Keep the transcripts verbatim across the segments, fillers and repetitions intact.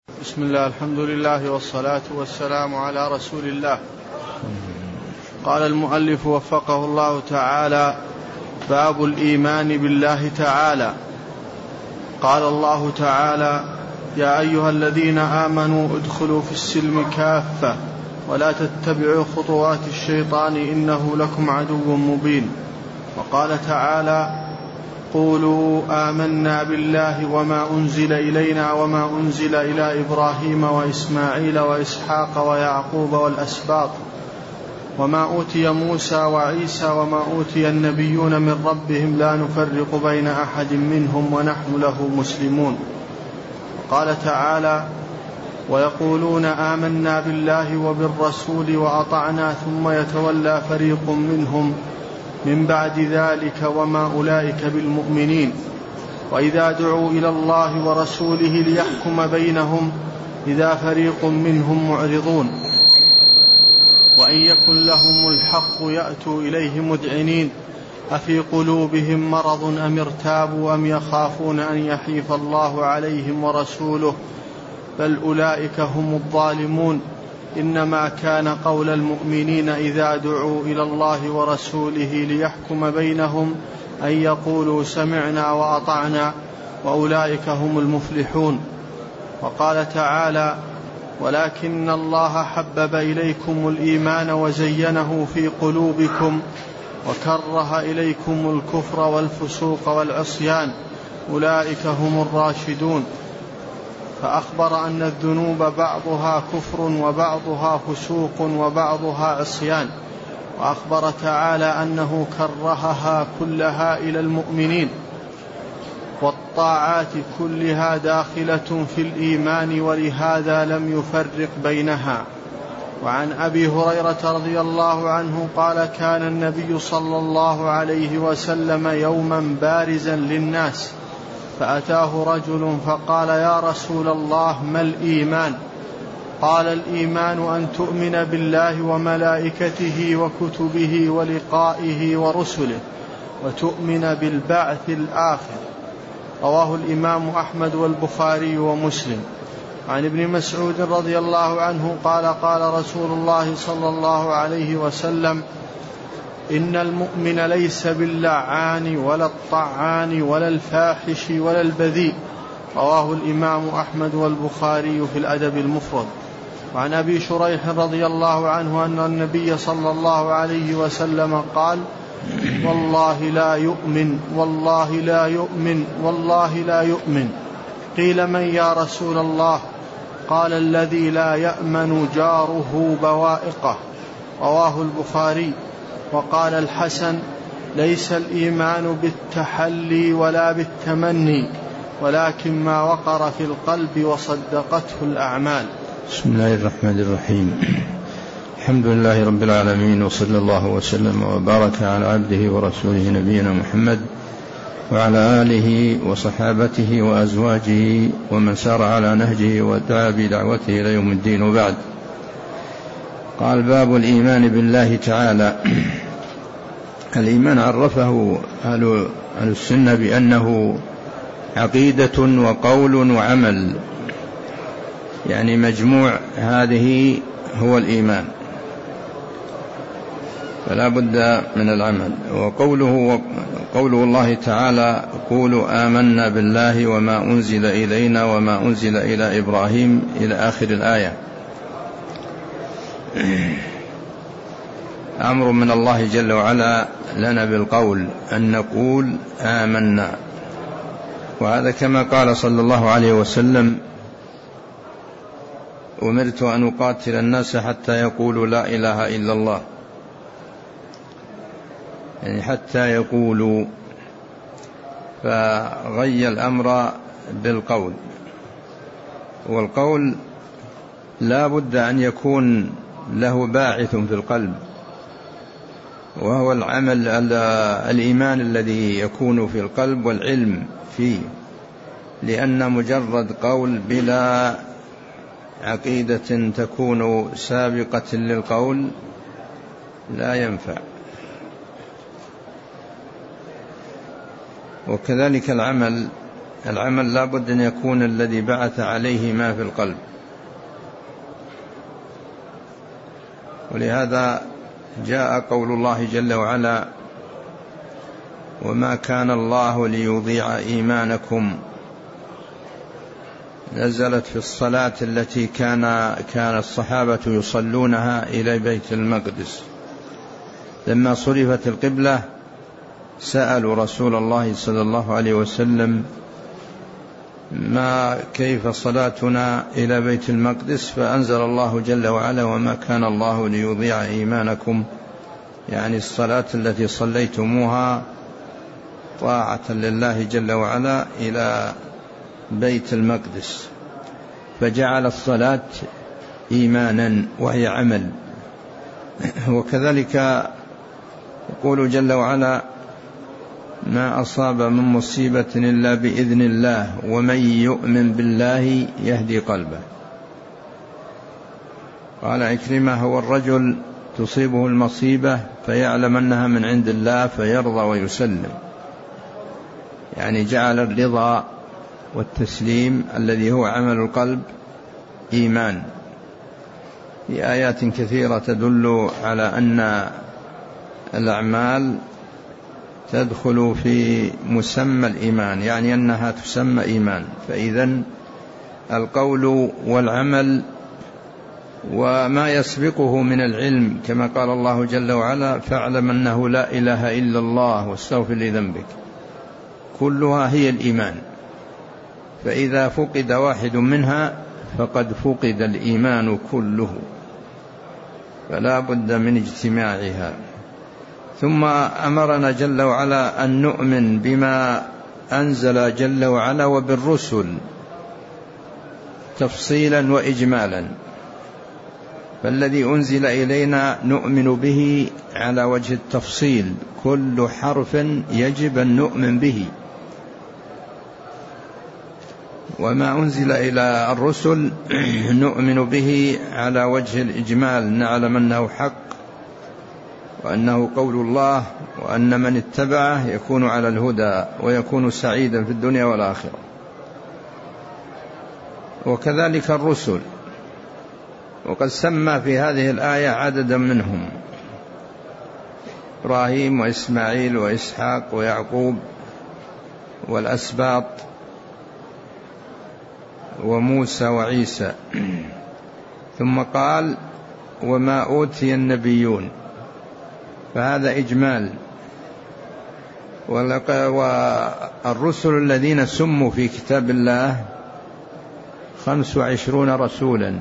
بسم الله، الحمد لله والصلاة والسلام على رسول الله. قال المؤلف وفقه الله تعالى: باب الإيمان بالله تعالى. قال الله تعالى: يا أيها الذين آمنوا ادخلوا في السلم كافة ولا تتبعوا خطوات الشيطان إنه لكم عدو مبين. وقال تعالى: قولوا آمنا بالله وما أنزل إلينا وما أنزل إلى إبراهيم وإسماعيل وإسحاق ويعقوب والأسباط وما أوتي موسى وعيسى وما أوتي النبيون من ربهم لا نفرق بين أحد منهم ونحن له مسلمون. وقال تعالى: ويقولون آمنا بالله وبالرسول وأطعنا ثم يتولى فريق منهم من بعد ذلك وما أولئك بالمؤمنين. وإذا دعوا إلى الله ورسوله ليحكم بينهم إذا فريق منهم معرضون وإن يكن لهم الحق يأتوا إليه مذعنين أفي قلوبهم مرض أم ارتابوا أم يخافون أن يحيف الله عليهم ورسوله بل أولئك هم الظالمون. إنما كان قول المؤمنين إذا دعوا إلى الله ورسوله ليحكم بينهم أن يقولوا سمعنا وأطعنا وأولئك هم المفلحون. وقال تعالى: ولكن الله حبب إليكم الإيمان وزينه في قلوبكم وكره إليكم الكفر والفسوق والعصيان أولئك هم الراشدون. فأخبر أن الذنوب بعضها كفر وبعضها فسوق وبعضها عصيان. وأخبر تعالى أنه كرهها كلها إلى المؤمنين. والطاعات كلها داخلة في الإيمان ولهذا لم يفرق بينها. وعن أبي هريرة رضي الله عنه قال: كان النبي صلى الله عليه وسلم يوما بارزا للناس فأتاه رجل فقال: يا رسول الله ما الإيمان؟ قال: الإيمان أن تؤمن بالله وملائكته وكتبه ولقائه ورسله وتؤمن بالبعث الآخر. رواه الإمام أحمد والبخاري ومسلم. عن ابن مسعود رضي الله عنه قال: قال رسول الله صلى الله عليه وسلم: إن المؤمن ليس باللعان ولا الطعان ولا الفاحش ولا البذيء. رواه الإمام أحمد والبخاري في الأدب المفرد. وعن أبي شريح رضي الله عنه أن النبي صلى الله عليه وسلم قال: والله لا يؤمن والله لا يؤمن والله لا يؤمن. قيل: من يا رسول الله؟ قال: الذي لا يأمن جاره بوائقه. رواه البخاري. وقال الحسن: ليس الإيمان بالتحلي ولا بالتمني ولكن ما وقر في القلب وصدقته الأعمال. بسم الله الرحمن الرحيم. الحمد لله رب العالمين، وصلى الله وسلم وبارك على عبده ورسوله نبينا محمد وعلى آله وصحابته وأزواجه ومن سار على نهجه ودعا بدعوته إلى يوم الدين. وبعد. قال: باب الإيمان بالله تعالى. الإيمان عرفه أهل السنة بأنه عقيدة وقول وعمل، يعني مجموع هذه هو الإيمان، فلا بد من العمل. وقوله قوله الله تعالى: قولوا آمنا بالله وما أنزل إلينا وما أنزل إلى إبراهيم إلى آخر الآية، أمر من الله جل وعلا لنا بالقول أن نقول آمنا. وهذا كما قال صلى الله عليه وسلم: أمرت أن أقاتل الناس حتى يقولوا لا إله إلا الله، يعني حتى يقولوا، فغي الأمر بالقول. والقول لا بد أن يكون له باعث في القلب، وهو العمل الإيمان الذي يكون في القلب والعلم فيه، لأن مجرد قول بلا عقيدة تكون سابقة للقول لا ينفع. وكذلك العمل العمل لا بد أن يكون الذي بعث عليه ما في القلب. ولهذا جاء قول الله جل وعلا: وما كان الله ليضيع إيمانكم، نزلت في الصلاة التي كان كان الصحابة يصلونها إلى بيت المقدس. لما صرفت القبلة سألوا رسول الله صلى الله عليه وسلم: ما كيف صلاتنا إلى بيت المقدس؟ فأنزل الله جل وعلا: وما كان الله ليضيع إيمانكم، يعني الصلاة التي صليتموها طاعة لله جل وعلا إلى بيت المقدس، فجعل الصلاة إيمانا وهي عمل. وكذلك يقول جل وعلا: ما أصاب من مصيبة إلا بإذن الله ومن يؤمن بالله يهدي قلبه. قال عكرمة: هو الرجل تصيبه المصيبة فيعلم أنها من عند الله فيرضى ويسلم، يعني جعل الرضا والتسليم الذي هو عمل القلب إيمان. في آيات كثيرة تدل على أن الأعمال تدخل في مسمى الإيمان، يعني أنها تسمى إيمان. فإذن القول والعمل وما يسبقه من العلم، كما قال الله جل وعلا: فاعلم أنه لا إله إلا الله واستغفر لذنبك، كلها هي الإيمان. فإذا فقد واحد منها فقد فقد الإيمان كله، فلا بد من اجتماعها. ثم أمرنا جل وعلا أن نؤمن بما أنزل جل وعلا وبالرسل تفصيلا وإجمالا. فالذي أنزل إلينا نؤمن به على وجه التفصيل، كل حرف يجب أن نؤمن به. وما أنزل إلى الرسل نؤمن به على وجه الإجمال، نعلم أنه حق وأنه قول الله، وأن من اتبعه يكون على الهدى ويكون سعيدا في الدنيا والآخرة. وكذلك الرسل، وقد سمى في هذه الآية عددا منهم: إبراهيم وإسماعيل وإسحاق ويعقوب والأسباط وموسى وعيسى. ثم قال: وما أوتي النبيون، فهذا إجمال. والرسل الذين سموا في كتاب الله خمس وعشرون رسولا.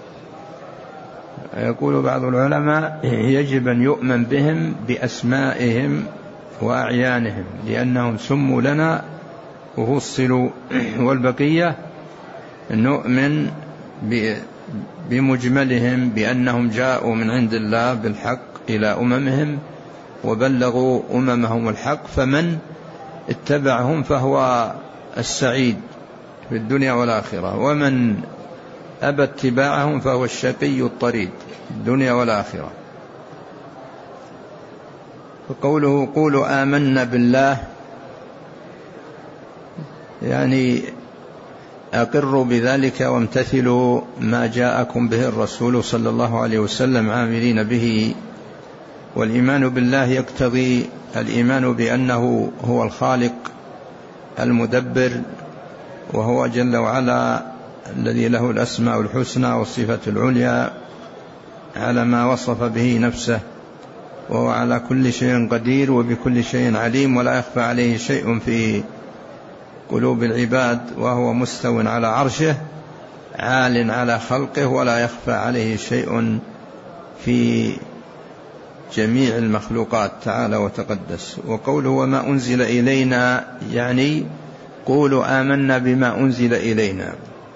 يقول بعض العلماء: يجب أن يؤمن بهم بأسمائهم وأعيانهم، لأنهم سموا لنا وفصلوا. والبقية نؤمن بمجملهم بأنهم جاءوا من عند الله بالحق إلى أممهم وبلغوا أممهم الحق، فمن اتبعهم فهو السعيد في الدنيا والآخرة، ومن أبى اتباعهم فهو الشقي الطريد في الدنيا والآخرة. فقوله: قولوا آمنا بالله، يعني أقروا بذلك وامتثلوا ما جاءكم به الرسول صلى الله عليه وسلم عاملين به. والإيمان بالله يقتضي الإيمان بأنه هو الخالق المدبر، وهو جل وعلا الذي له الأسماء الحسنى والصفة العليا على ما وصف به نفسه، وهو على كل شيء قدير وبكل شيء عليم، ولا يخفى عليه شيء في قلوب العباد، وهو مستو على عرشه عال على خلقه، ولا يخفى عليه شيء في جميع المخلوقات تعالى وتقدس. وقوله: وما أنزل إلينا، يعني قولوا آمنا بما أنزل إلينا.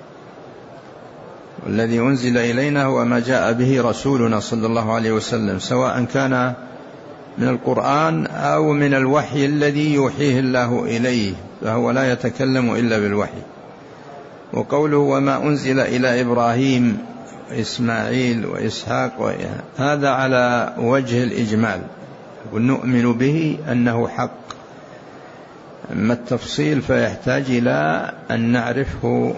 والذي أنزل إلينا هو ما جاء به رسولنا صلى الله عليه وسلم، سواء كان من القرآن أو من الوحي الذي يوحيه الله إليه، فهو لا يتكلم إلا بالوحي. وقوله: وما أنزل إلى إبراهيم وإسماعيل وإسحاق، هذا على وجه الإجمال، ونؤمن به أنه حق. أما التفصيل فيحتاج إلى أن نعرفه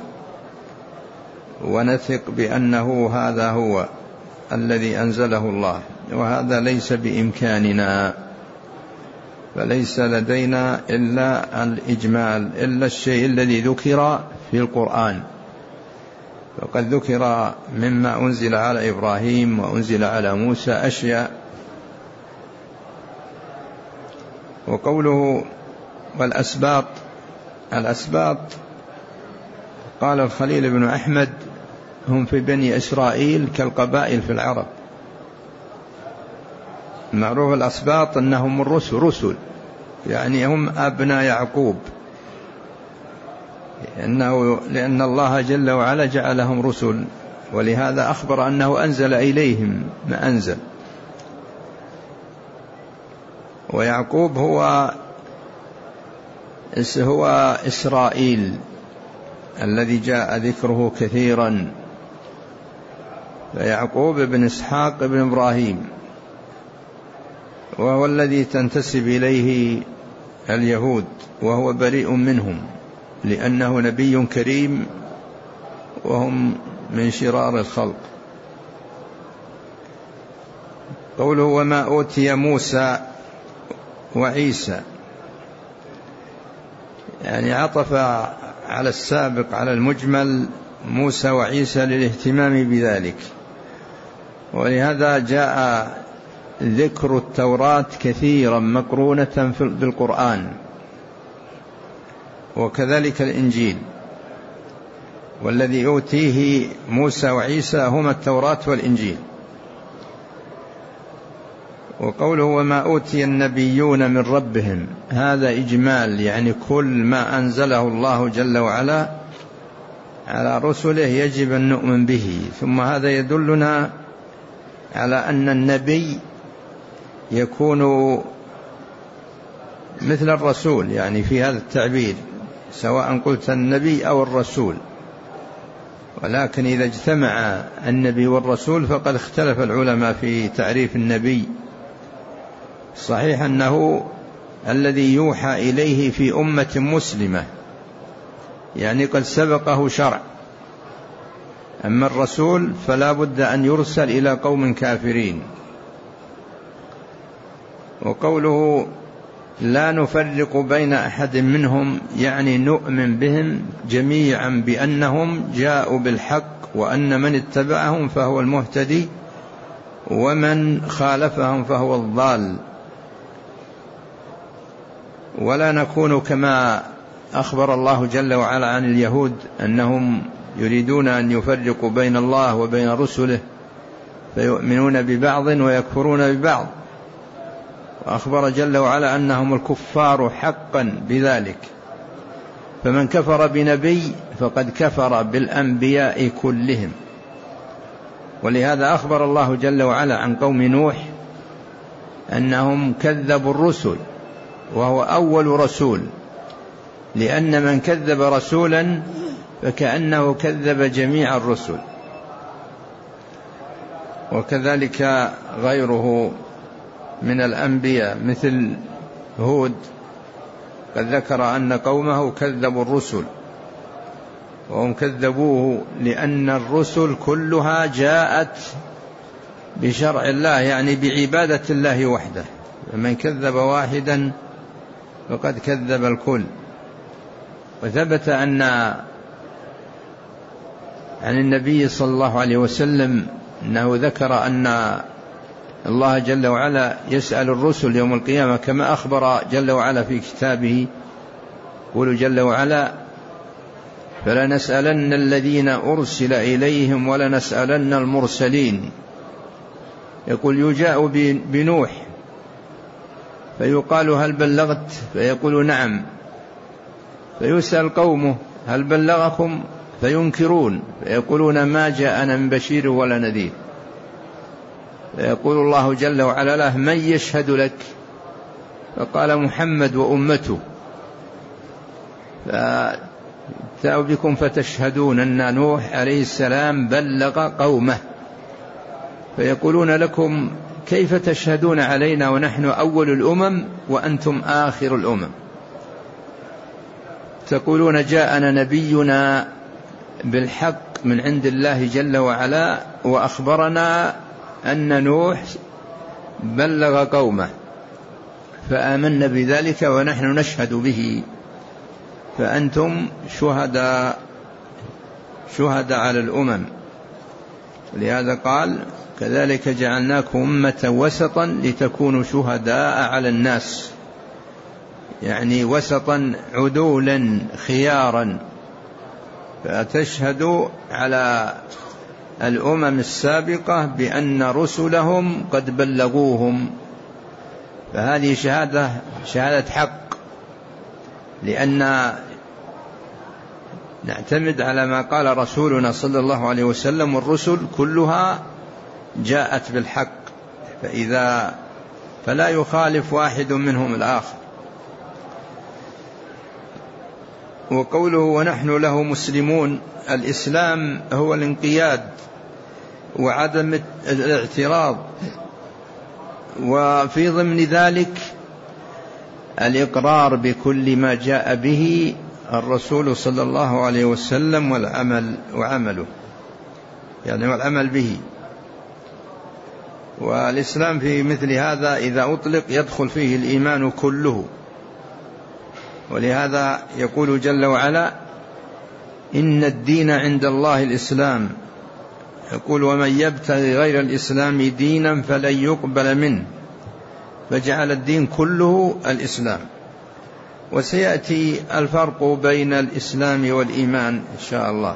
ونثق بأنه هذا هو الذي أنزله الله، وهذا ليس بإمكاننا، فليس لدينا إلا الإجمال، إلا الشيء الذي ذكر في القرآن. فقد ذكر مما أنزل على إبراهيم وأنزل على موسى أشياء. وقوله والأسباط، الأسباط قال الخليل بن أحمد هم في بني إسرائيل كالقبائل في العرب. معروف الأسباط أنهم الرسل رسل، يعني هم أبناء يعقوب، لأنه لأن الله جل وعلا جعلهم رسل، ولهذا أخبر أنه أنزل إليهم ما أنزل. ويعقوب هو هو إسرائيل الذي جاء ذكره كثيرا، فيعقوب بن إسحاق بن إبراهيم، وهو الذي تنتسب إليه اليهود، وهو بريء منهم لأنه نبي كريم وهم من شرار الخلق. قوله وما أوتي موسى وعيسى، يعني عطف على السابق على المجمل موسى وعيسى للاهتمام بذلك، ولهذا جاء ذكر التوراة كثيرا مقرونة بالقرآن، وكذلك الإنجيل، والذي يؤتيه موسى وعيسى هما التوراة والإنجيل. وقوله وما أوتي النبيون من ربهم، هذا إجمال، يعني كل ما أنزله الله جل وعلا على رسله يجب أن نؤمن به. ثم هذا يدلنا على أن النبي يكون مثل الرسول، يعني في هذا التعبير سواء قلت النبي أو الرسول، ولكن إذا اجتمع النبي والرسول فقد اختلف العلماء في تعريف النبي. صحيح أنه الذي يوحى إليه في أمة مسلمة، يعني قد سبقه شرع. أما الرسول فلا بد أن يرسل إلى قوم كافرين. وقوله لا نفرق بين أحد منهم، يعني نؤمن بهم جميعا بأنهم جاءوا بالحق، وأن من اتبعهم فهو المهتدي ومن خالفهم فهو الضال. ولا نكون كما أخبر الله جل وعلا عن اليهود أنهم يريدون أن يفرقوا بين الله وبين رسله فيؤمنون ببعض ويكفرون ببعض، وأخبر جل وعلا أنهم الكفار حقا بذلك. فمن كفر بنبي فقد كفر بالأنبياء كلهم. ولهذا أخبر الله جل وعلا عن قوم نوح أنهم كذبوا الرسل، وهو أول رسول، لأن من كذب رسولا فكأنه كذب جميع الرسل. وكذلك غيره من الأنبياء مثل هود، قد ذكر أن قومه كذبوا الرسل، وهم كذبوه لأن الرسل كلها جاءت بشرع الله، يعني بعبادة الله وحده، فمن كذب واحدا فقد كذب الكل. وثبت أن عن النبي صلى الله عليه وسلم أنه ذكر أن الله جل وعلا يسأل الرسل يوم القيامة كما أخبر جل وعلا في كتابه، يقول جل وعلا فلنسألن الذين أرسل إليهم ولنسألن المرسلين. يقول يجاء بنوح فيقال هل بلغت؟ فيقول نعم. فيسأل قومه هل بلغكم؟ فينكرون فيقولون ما جاءنا من بشير ولا نذير. فيقول الله جل وعلا له من يشهد لك؟ فقال محمد وأمته. فأتوا بكم فتشهدون أن نوح عليه السلام بلغ قومه، فيقولون لكم كيف تشهدون علينا ونحن أول الأمم وأنتم آخر الأمم؟ تقولون جاءنا نبينا بالحق من عند الله جل وعلا وأخبرنا أن نوح بلغ قومه فآمنا بذلك ونحن نشهد به، فأنتم شهداء شهداء على الأمم. ولهذا قال كذلك جعلناكم أمة وسطا لتكونوا شهداء على الناس، يعني وسطا عدولا خيارا، فتشهدوا على الأمم السابقة بأن رسلهم قد بلغوهم. فهذه شهادة شهادة حق، لأن نعتمد على ما قال رسولنا صلى الله عليه وسلم، والرسل كلها جاءت بالحق، فإذا فلا يخالف واحد منهم الآخر. وقوله ونحن له مسلمون، الإسلام هو الانقياد وعدم الاعتراض، وفي ضمن ذلك الإقرار بكل ما جاء به الرسول صلى الله عليه وسلم والعمل وعمله، يعني والعمل به. والإسلام في مثل هذا إذا أطلق يدخل فيه الإيمان كله، ولهذا يقول جل وعلا إن الدين عند الله الإسلام، يقول ومن يبتغي غير الإسلام دينا فلن يقبل منه، فجعل الدين كله الإسلام. وسيأتي الفرق بين الإسلام والإيمان إن شاء الله.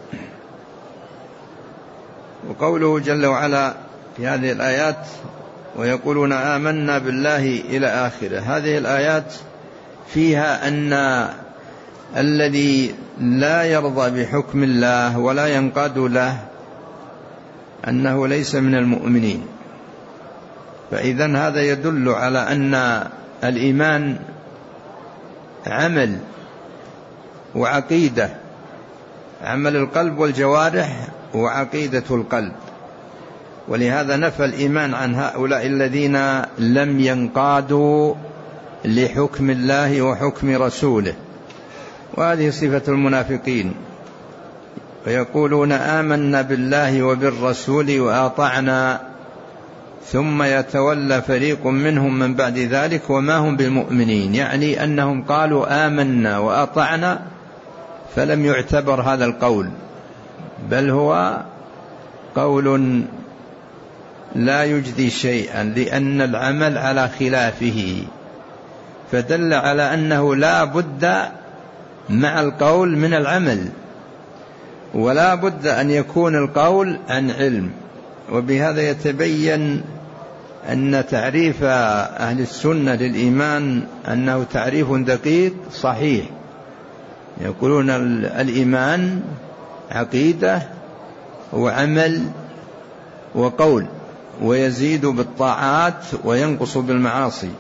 وقوله جل وعلا في هذه الآيات ويقولون آمنا بالله إلى آخره، هذه الآيات فيها أن الذي لا يرضى بحكم الله ولا ينقاد له أنه ليس من المؤمنين. فإذن هذا يدل على أن الإيمان عمل وعقيدة، عمل القلب والجوارح وعقيدة القلب. ولهذا نفى الإيمان عن هؤلاء الذين لم ينقادوا لحكم الله وحكم رسوله، وهذه صفة المنافقين. ويقولون آمنا بالله وبالرسول وأطعنا ثم يتولى فريق منهم من بعد ذلك وما هم بالمؤمنين، يعني أنهم قالوا آمنا وأطعنا فلم يعتبر هذا القول، بل هو قول لا يجدي شيئا، لأن العمل على خلافه، فدل على أنه لا بد مع القول من العمل، ولا بد أن يكون القول عن علم. وبهذا يتبين أن تعريف أهل السنة للإيمان أنه تعريف دقيق صحيح. يقولون الإيمان عقيدة وعمل وقول، ويزيد بالطاعات وينقص بالمعاصي.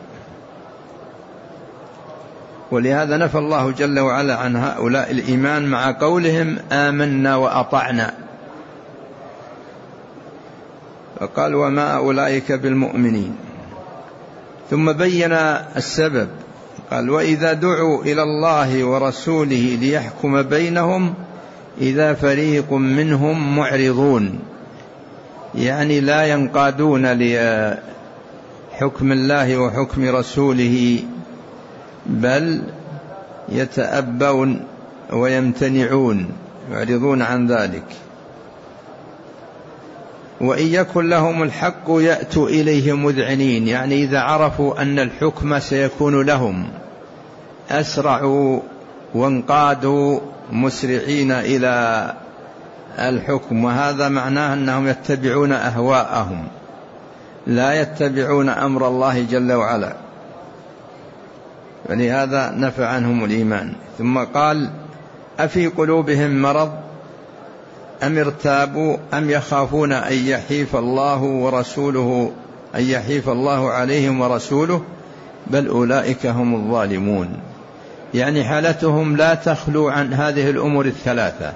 ولهذا نفى الله جل وعلا عن هؤلاء الإيمان مع قولهم آمنا وأطعنا، فقال وما أولئك بالمؤمنين. ثم بين السبب، قال وإذا دعوا إلى الله ورسوله ليحكم بينهم إذا فريق منهم معرضون، يعني لا ينقادون لحكم الله وحكم رسوله، بل يتأبون ويمتنعون يعرضون عن ذلك. وإن يكن لهم الحق يأتوا إليه مذعنين، يعني إذا عرفوا أن الحكم سيكون لهم أسرعوا وانقادوا مسرعين إلى الحكم. وهذا معناه أنهم يتبعون أهواءهم لا يتبعون أمر الله جل وعلا، ولهذا نفى عنهم الإيمان. ثم قال أفي قلوبهم مرض أم ارتابوا أم يخافون أن يحيف الله ورسوله أن يحيف الله عليهم ورسوله بل أولئك هم الظالمون. يعني حالتهم لا تخلو عن هذه الأمور الثلاثة،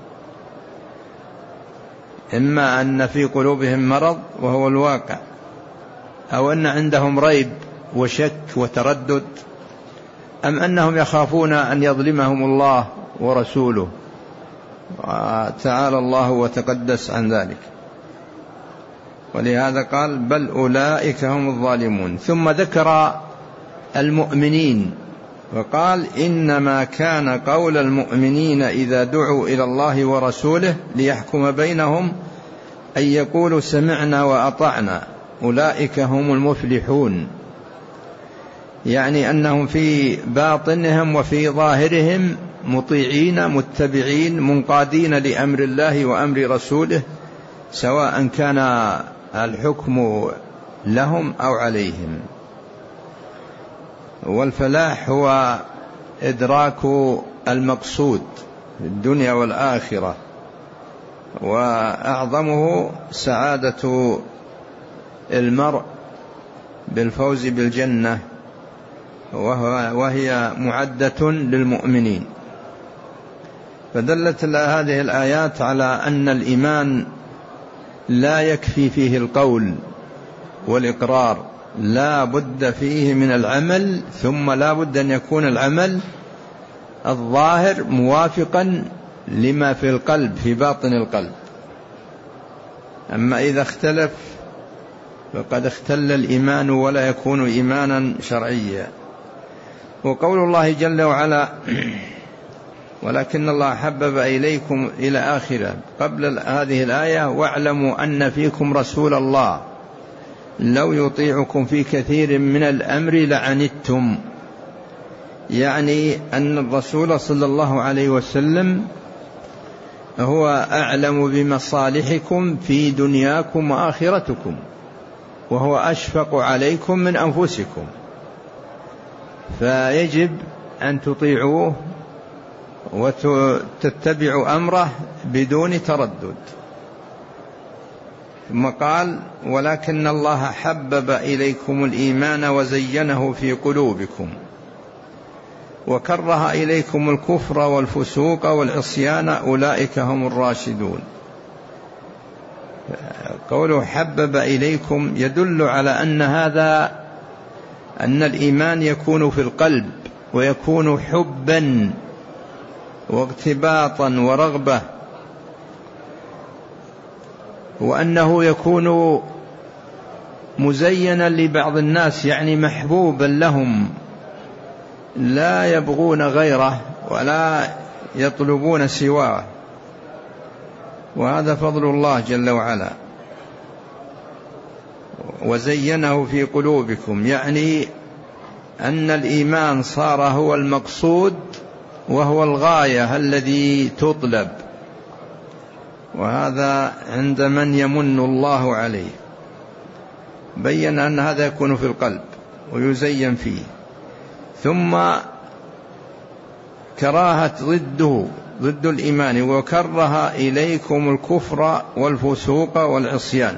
إما أن في قلوبهم مرض وهو الواقع، أو أن عندهم ريب وشك وتردد، أم أنهم يخافون أن يظلمهم الله ورسوله؟ تعالى الله وتقدس عن ذلك، ولهذا قال بل أولئك هم الظالمون. ثم ذكر المؤمنين وقال إنما كان قول المؤمنين إذا دعوا إلى الله ورسوله ليحكم بينهم أن يقولوا سمعنا وأطعنا أولئك هم المفلحون، يعني أنهم في باطنهم وفي ظاهرهم مطيعين متبعين منقادين لأمر الله وأمر رسوله، سواء كان الحكم لهم أو عليهم. والفلاح هو إدراك المقصود في الدنيا والآخرة، وأعظمه سعادة المرء بالفوز بالجنة، وهي معدة للمؤمنين. فدلت هذه الآيات على أن الإيمان لا يكفي فيه القول والإقرار، لا بد فيه من العمل، ثم لا بد أن يكون العمل الظاهر موافقا لما في القلب في باطن القلب. أما إذا اختلف فقد اختل الإيمان ولا يكون إيمانا شرعيا. وقول الله جل وعلا ولكن الله حبب إليكم إلى آخره قبل هذه الآية واعلموا أن فيكم رسول الله لو يطيعكم في كثير من الأمر لعنتم، يعني أن الرسول صلى الله عليه وسلم هو أعلم بمصالحكم في دنياكم وآخرتكم، وهو أشفق عليكم من أنفسكم، فيجب أن تطيعوه وتتبعوا أمره بدون تردد. ثم قال ولكن الله حبب إليكم الإيمان وزينه في قلوبكم وكره إليكم الكفر والفسوق والعصيان أولئك هم الراشدون. قوله حبب إليكم يدل على أن هذا أن الإيمان يكون في القلب، ويكون حبا واغتباطا ورغبة، وأنه يكون مزينا لبعض الناس، يعني محبوبا لهم، لا يبغون غيره ولا يطلبون سواه، وهذا فضل الله جل وعلا. وزينه في قلوبكم، يعني أن الإيمان صار هو المقصود وهو الغاية الذي تطلب، وهذا عند من يمن الله عليه. بين أن هذا يكون في القلب ويزين فيه. ثم كراهة ضده ضد الإيمان، وكره إليكم الكفر والفسوق والعصيان.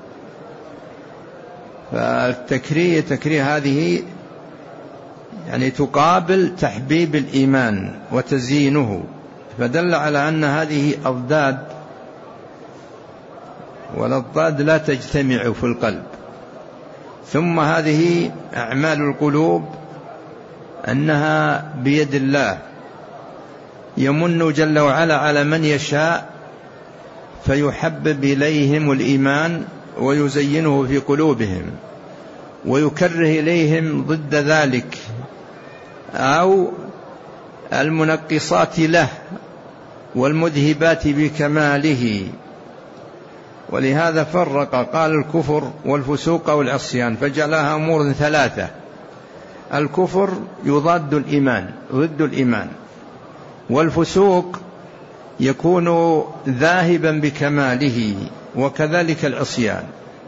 فالتكريه تكريه هذه يعني تقابل تحبيب الإيمان وتزيينه، فدل على أن هذه أضداد، والأضداد لا تجتمع في القلب. ثم هذه أعمال القلوب أنها بيد الله، يمن جل وعلا على من يشاء فيحبب إليهم الإيمان ويزينه في قلوبهم، ويكره إليهم ضد ذلك أو المنقصات له والمذهبات بكماله. ولهذا فرق قال الكفر والفسوق والعصيان، فجعلها أمور ثلاثة. الكفر يضاد الإيمان ضد الإيمان، والفسوق يكون ذاهبا بكماله، وكذلك العصيان.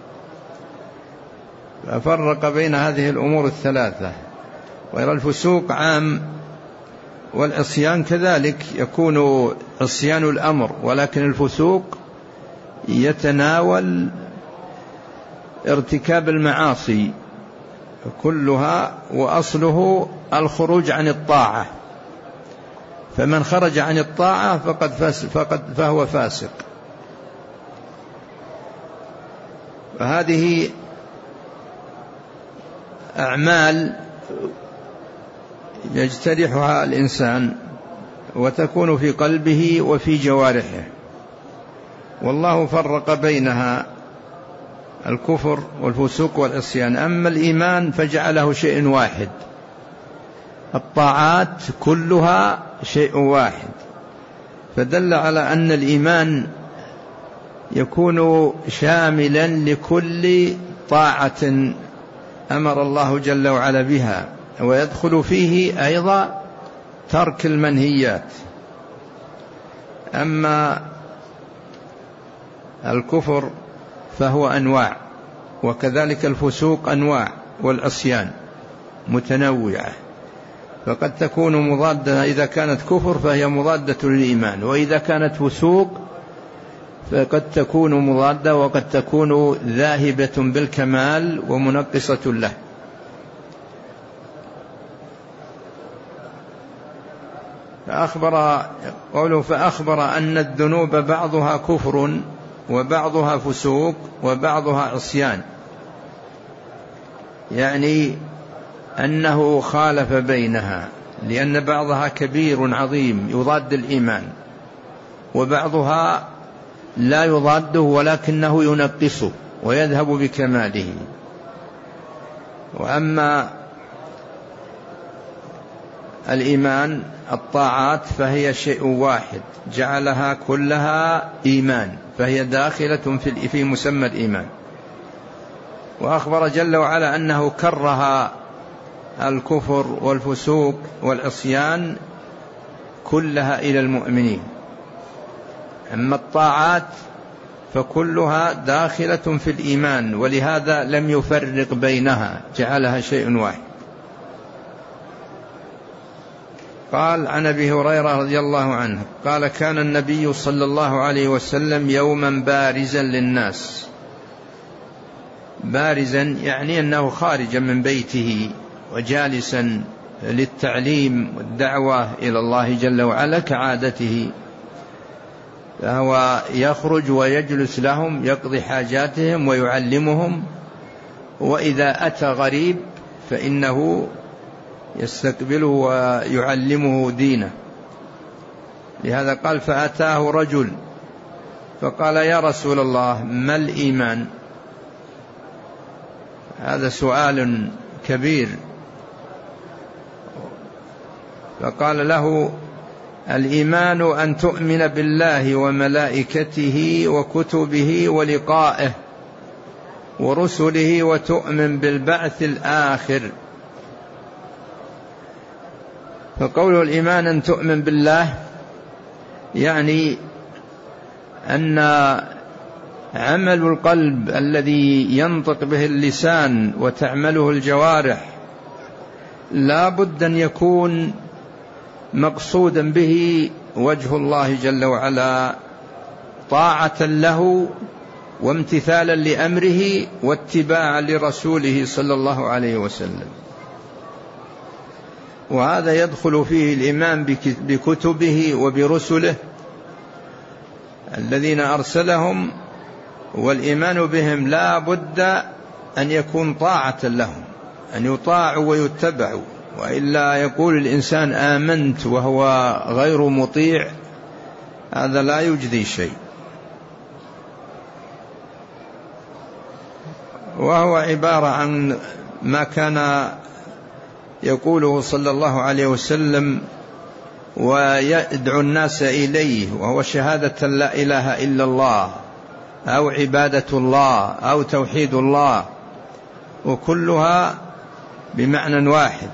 ففرق بين هذه الأمور الثلاثة. ويرى الفسوق عام، والعصيان كذلك يكون عصيان الأمر، ولكن الفسوق يتناول ارتكاب المعاصي كلها، وأصله الخروج عن الطاعة، فمن خرج عن الطاعة فقد فقد فهو فاسق. فهذه أعمال يجترحها الإنسان وتكون في قلبه وفي جوارحه، والله فرق بينها الكفر والفسوق والعصيان. أما الإيمان فجعله شيء واحد، الطاعات كلها شيء واحد، فدل على أن الإيمان يكون شاملا لكل طاعة أمر الله جل وعلا بها، ويدخل فيه أيضا ترك المنهيات. أما الكفر فهو أنواع، وكذلك الفسوق أنواع، والعصيان متنوعة، فقد تكون مضادة. إذا كانت كفر فهي مضادة للإيمان، وإذا كانت فسوق فقد تكون مضادة، وقد تكون ذاهبة بالكمال ومنقصة له. فأخبر قوله فأخبر أن الذنوب بعضها كفر وبعضها فسوق وبعضها عصيان، يعني أنه خالف بينها، لأن بعضها كبير عظيم يضاد الإيمان، وبعضها لا يضاده ولكنه ينقصه ويذهب بكماله. وأما الإيمان الطاعات فهي شيء واحد جعلها كلها إيمان، فهي داخلة في مسمى الإيمان. وأخبر جل وعلا أنه كره الكفر والفسوق والعصيان كلها إلى المؤمنين. أما الطاعات فكلها داخلة في الإيمان، ولهذا لم يفرق بينها، جعلها شيء واحد. قال عن أبي هريرة رضي الله عنه قال كان النبي صلى الله عليه وسلم يوما بارزا للناس. بارزا يعني أنه خارجا من بيته وجالسا للتعليم والدعوة إلى الله جل وعلا كعادته، فهو يخرج ويجلس لهم يقضي حاجاتهم ويعلمهم، وإذا أتى غريب فإنه يستقبله ويعلمه دينه. لهذا قال فأتاه رجل فقال يا رسول الله ما الإيمان؟ هذا سؤال كبير. فقال له الإيمان أن تؤمن بالله وملائكته وكتبه ولقائه ورسله وتؤمن بالبعث الآخر. فقوله الإيمان أن تؤمن بالله يعني أن عمل القلب الذي ينطق به اللسان وتعمله الجوارح لا بد أن يكون مقصودا به وجه الله جل وعلا، طاعة له وامتثالا لأمره واتباعا لرسوله صلى الله عليه وسلم. وهذا يدخل فيه الإيمان بكتبه وبرسله الذين أرسلهم، والإيمان بهم لا بد أن يكون طاعة لهم، أن يطاعوا ويتبعوا، وإلا يقول الإنسان آمنت وهو غير مطيع، هذا لا يجدي شيء. وهو عبارة عن ما كان يقوله صلى الله عليه وسلم ويدعو الناس إليه، وهو شهادة لا إله إلا الله أو عبادة الله أو توحيد الله، وكلها بمعنى واحد،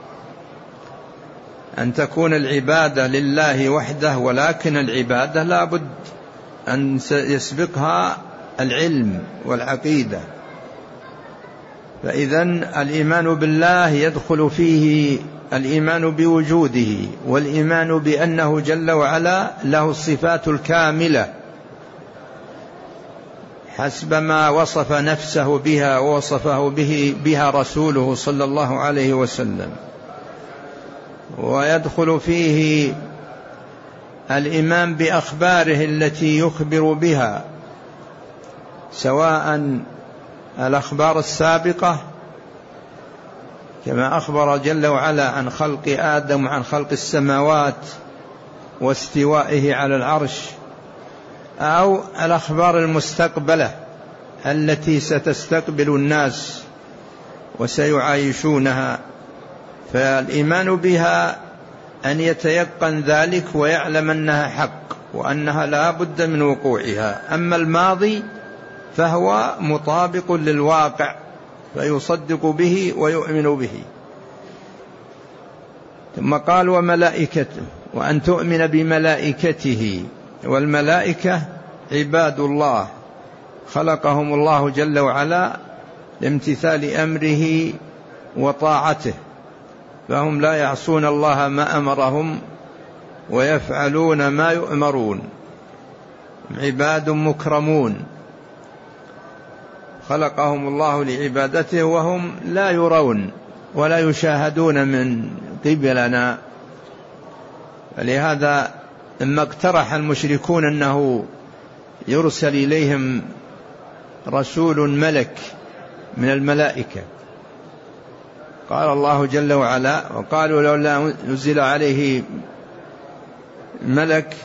أن تكون العبادة لله وحده، ولكن العبادة لا بد أن يسبقها العلم والعقيدة. فإذن الإيمان بالله يدخل فيه الإيمان بوجوده، والإيمان بأنه جل وعلا له الصفات الكاملة حسب ما وصف نفسه بها ووصفه به بها رسوله صلى الله عليه وسلم. ويدخل فيه الإيمان بأخباره التي يخبر بها، سواء الأخبار السابقة كما أخبر جل وعلا عن خلق آدم وعن خلق السماوات واستوائه على العرش، أو الأخبار المستقبلة التي ستستقبل الناس وسيعايشونها، فالإيمان بها أن يتيقن ذلك ويعلم أنها حق وأنها لا بد من وقوعها. أما الماضي فهو مطابق للواقع فيصدق به ويؤمن به. ثم قال وملائكته، وأن تؤمن بملائكته، والملائكة عباد الله خلقهم الله جل وعلا لامتثال أمره وطاعته، فهم لا يعصون الله ما أمرهم ويفعلون ما يؤمرون، عباد مكرمون خلقهم الله لعبادته وهم لا يرون ولا يشاهدون من قبلنا. فلهذا لما اقترح المشركون أنه يرسل إليهم رسول ملك من الملائكة، قال الله جل وعلا وقالوا لولا نزل عليه ملك،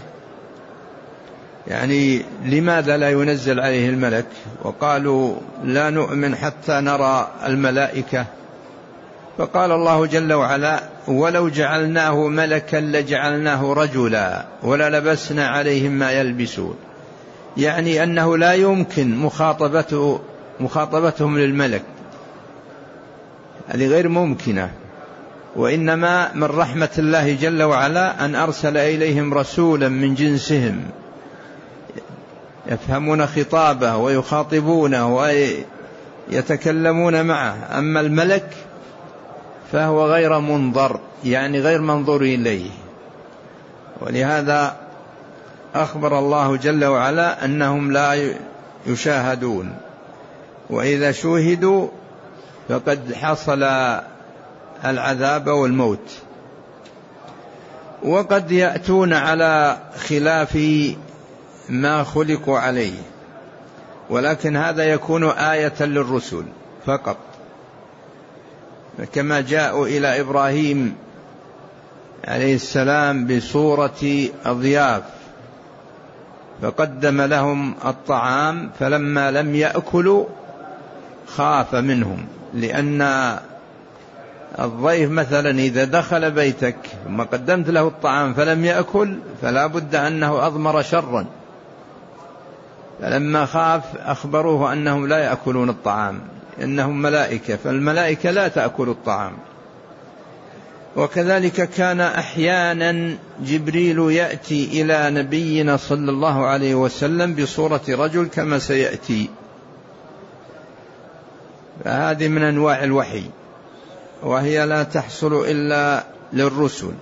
يعني لماذا لا ينزل عليه الملك؟ وقالوا لا نؤمن حتى نرى الملائكة. فقال الله جل وعلا ولو جعلناه ملكا لجعلناه رجلا وللبسنا عليهم ما يلبسون، يعني أنه لا يمكن مخاطبته مخاطبتهم للملك، هذه غير ممكنة. وإنما من رحمة الله جل وعلا أن أرسل إليهم رسولا من جنسهم يفهمون خطابه ويخاطبونه ويتكلمون معه. أما الملك فهو غير منظر، يعني غير منظور إليه. ولهذا أخبر الله جل وعلا أنهم لا يشاهدون، وإذا شوهدوا فقد حصل العذاب والموت. وقد يأتون على خلاف ما خلقوا عليه، ولكن هذا يكون آية للرسل فقط، كما جاءوا إلى إبراهيم عليه السلام بصورة أضياف فقدم لهم الطعام، فلما لم يأكلوا خاف منهم، لأن الضيف مثلا إذا دخل بيتك ثم قدمت له الطعام فلم يأكل فلا بد أنه أضمر شرا، فلما خاف أخبروه أنهم لا يأكلون الطعام إنهم ملائكة، فالملائكة لا تأكل الطعام. وكذلك كان أحيانا جبريل يأتي إلى نبينا صلى الله عليه وسلم بصورة رجل كما سيأتي، فهذه من أنواع الوحي، وهي لا تحصل إلا للرسل.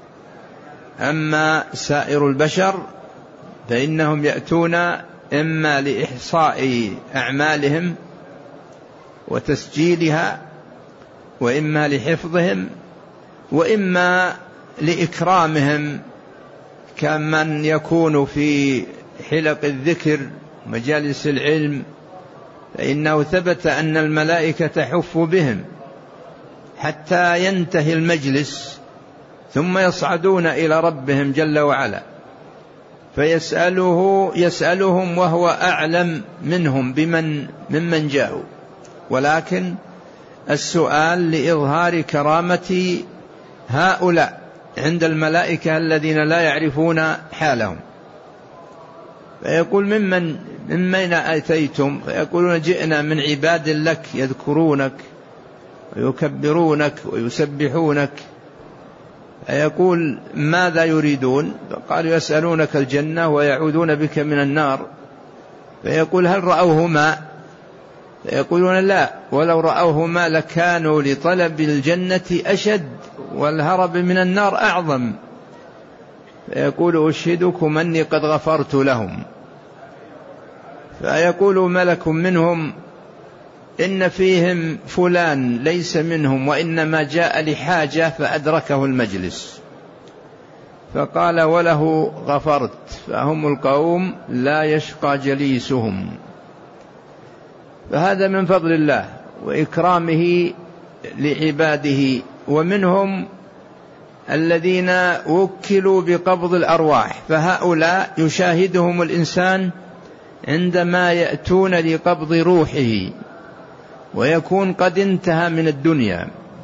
أما سائر البشر فإنهم يأتون إما لإحصاء أعمالهم وتسجيلها، وإما لحفظهم، وإما لإكرامهم، كمن يكون في حلق الذكر مجالس العلم، فإنه ثبت أن الملائكة تحف بهم حتى ينتهي المجلس ثم يصعدون إلى ربهم جل وعلا فيسأله يسألهم وهو أعلم منهم بمن ممن جاءوا، ولكن السؤال لإظهار كرامة هؤلاء عند الملائكة الذين لا يعرفون حالهم. فيقول ممن ممن أتيتم؟ فيقولون جئنا من عباد لك يذكرونك ويكبرونك ويسبحونك. فيقول ماذا يريدون؟ فقالوا يسألونك الجنة ويعوذون بك من النار. فيقول هل رأوهما؟ فيقولون لا، ولو رأوهما لكانوا لطلب الجنة أشد والهرب من النار أعظم. فيقول أشهدكم أني قد غفرت لهم. فيقول ملك منهم إن فيهم فلان ليس منهم وإنما جاء لحاجة فأدركه المجلس، فقال وله غفرت. فهم القوم لا يشقى جليسهم. فهذا من فضل الله وإكرامه لعباده. ومنهم الذين وكلوا بقبض الأرواح، فهؤلاء يشاهدهم الإنسان عندما يأتون لقبض روحه ويكون قد انتهى من الدنيا.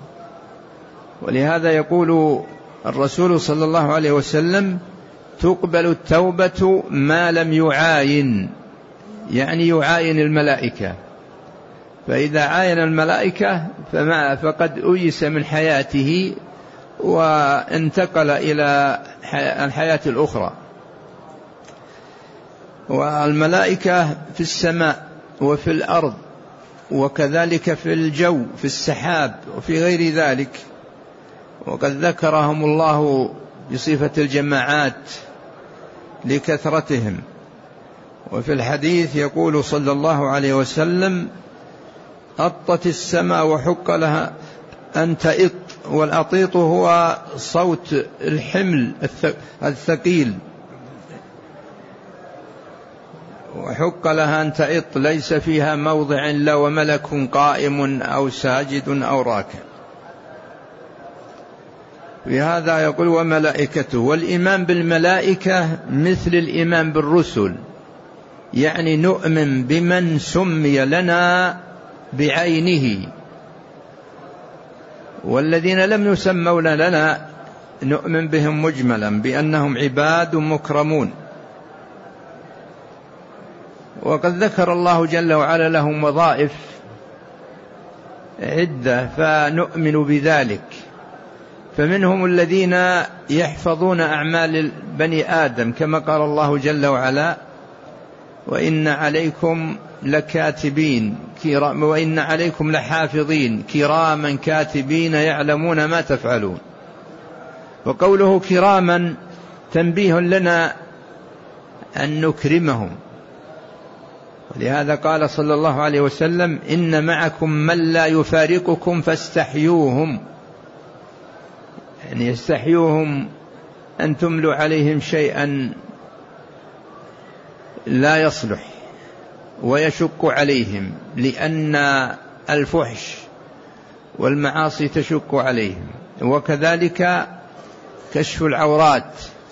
ولهذا يقول الرسول صلى الله عليه وسلم: تقبل التوبة ما لم يعاين، يعني يعاين الملائكة، فإذا عاين الملائكة فما فقد أيس من حياته وانتقل إلى الحياة الأخرى. والملائكة في السماء وفي الأرض، وكذلك في الجو في السحاب وفي غير ذلك، وقد ذكرهم الله بصفة الجماعات لكثرتهم. وفي الحديث يقول صلى الله عليه وسلم: أطت السماء وحق لها أن تئط، والأطيط هو صوت الحمل الثقيل، وحق لها أن تئط ليس فيها موضع إلا وملك قائم أو ساجد أو راكع. بهذا يقول: وملائكته. والإيمان بالملائكة مثل الإيمان بالرسل، يعني نؤمن بمن سمي لنا بعينه، والذين لم يسموا لنا نؤمن بهم مجملا بأنهم عباد مكرمون. وقد ذكر الله جل وعلا لهم وظائف عدة فنؤمن بذلك. فمنهم الذين يحفظون أعمال بني آدم، كما قال الله جل وعلا: وإن عليكم لكاتبين وإن عليكم لحافظين كراما كاتبين يعلمون ما تفعلون. وقوله كراما تنبيه لنا أن نكرمهم، ولهذا قال صلى الله عليه وسلم: إن معكم من لا يفارقكم فاستحيوهم، يعني يستحيوهم أن تملوا عليهم شيئا لا يصلح ويشق عليهم، لأن الفحش والمعاصي تشق عليهم. وكذلك كشف العورات،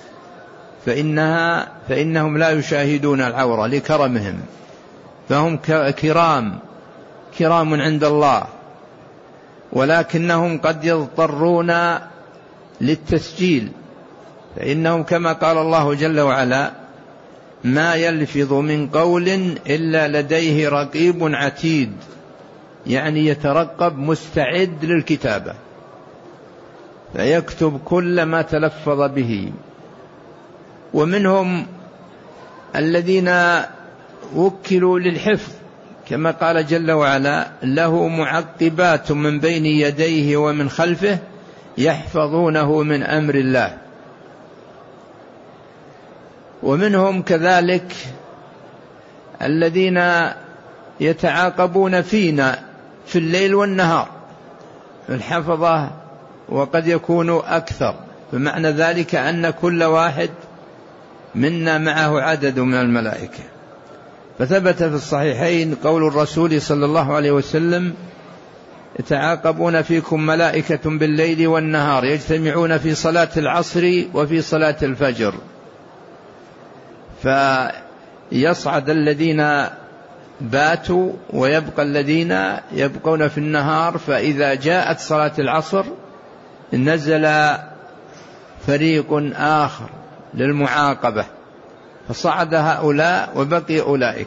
فإنها فإنهم لا يشاهدون العورة لكرمهم، فهم كرام كرام عند الله، ولكنهم قد يضطرون للتسجيل، فإنهم كما قال الله جل وعلا: ما يلفظ من قول إلا لديه رقيب عتيد، يعني يترقب مستعد للكتابة، فيكتب كل ما تلفظ به. ومنهم الذين وكلوا للحفظ، كما قال جل وعلا: له معقبات من بين يديه ومن خلفه يحفظونه من أمر الله. ومنهم كذلك الذين يتعاقبون فينا في الليل والنهار، الحفظة، وقد يكون أكثر، فمعنى ذلك أن كل واحد منا معه عدد من الملائكة. فثبت في الصحيحين قول الرسول صلى الله عليه وسلم: يتعاقبون فيكم ملائكة بالليل والنهار يجتمعون في صلاة العصر وفي صلاة الفجر، فيصعد الذين باتوا ويبقى الذين يبقون في النهار، فإذا جاءت صلاة العصر نزل فريق آخر للمعاقبة، فصعد هؤلاء وبقي أولئك.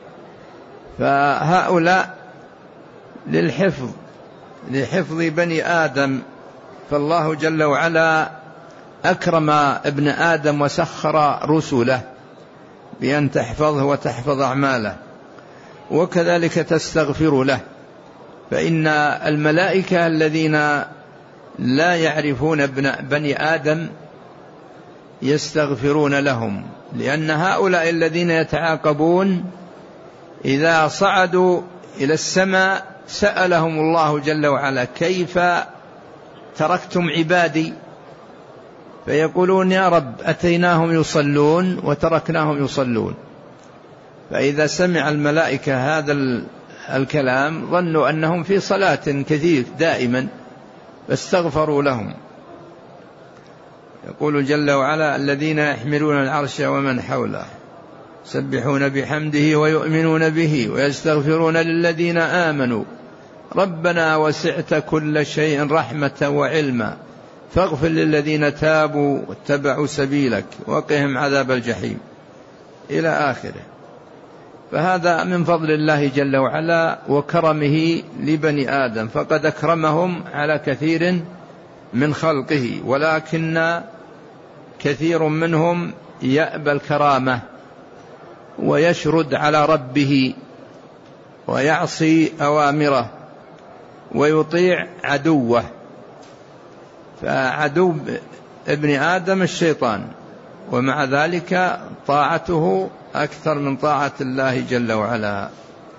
فهؤلاء للحفظ لحفظ بني آدم، فالله جل وعلا أكرم ابن آدم وسخر رسله بأن تحفظه وتحفظ أعماله، وكذلك تستغفر له. فإن الملائكة الذين لا يعرفون بني آدم يستغفرون لهم، لأن هؤلاء الذين يتعاقبون إذا صعدوا إلى السماء سألهم الله جل وعلا: كيف تركتم عبادي؟ فيقولون: يا رب أتيناهم يصلون وتركناهم يصلون. فإذا سمع الملائكة هذا الكلام ظنوا أنهم في صلاة كثير دائما فاستغفروا لهم. يقول جل وعلا: الذين يحملون العرش ومن حوله يسبحون بحمده ويؤمنون به ويستغفرون للذين آمنوا ربنا وسعت كل شيء رحمة وعلما فاغفر للذين تابوا واتبعوا سبيلك وقهم عذاب الجحيم إلى آخره. فهذا من فضل الله جل وعلا وكرمه لبني آدم، فقد أكرمهم على كثير من خلقه، ولكن كثير منهم يأبى الكرامة ويشرد على ربه ويعصي أوامره ويطيع عدوه. فعدو ابن آدم الشيطان، ومع ذلك طاعته أكثر من طاعة الله جل وعلا.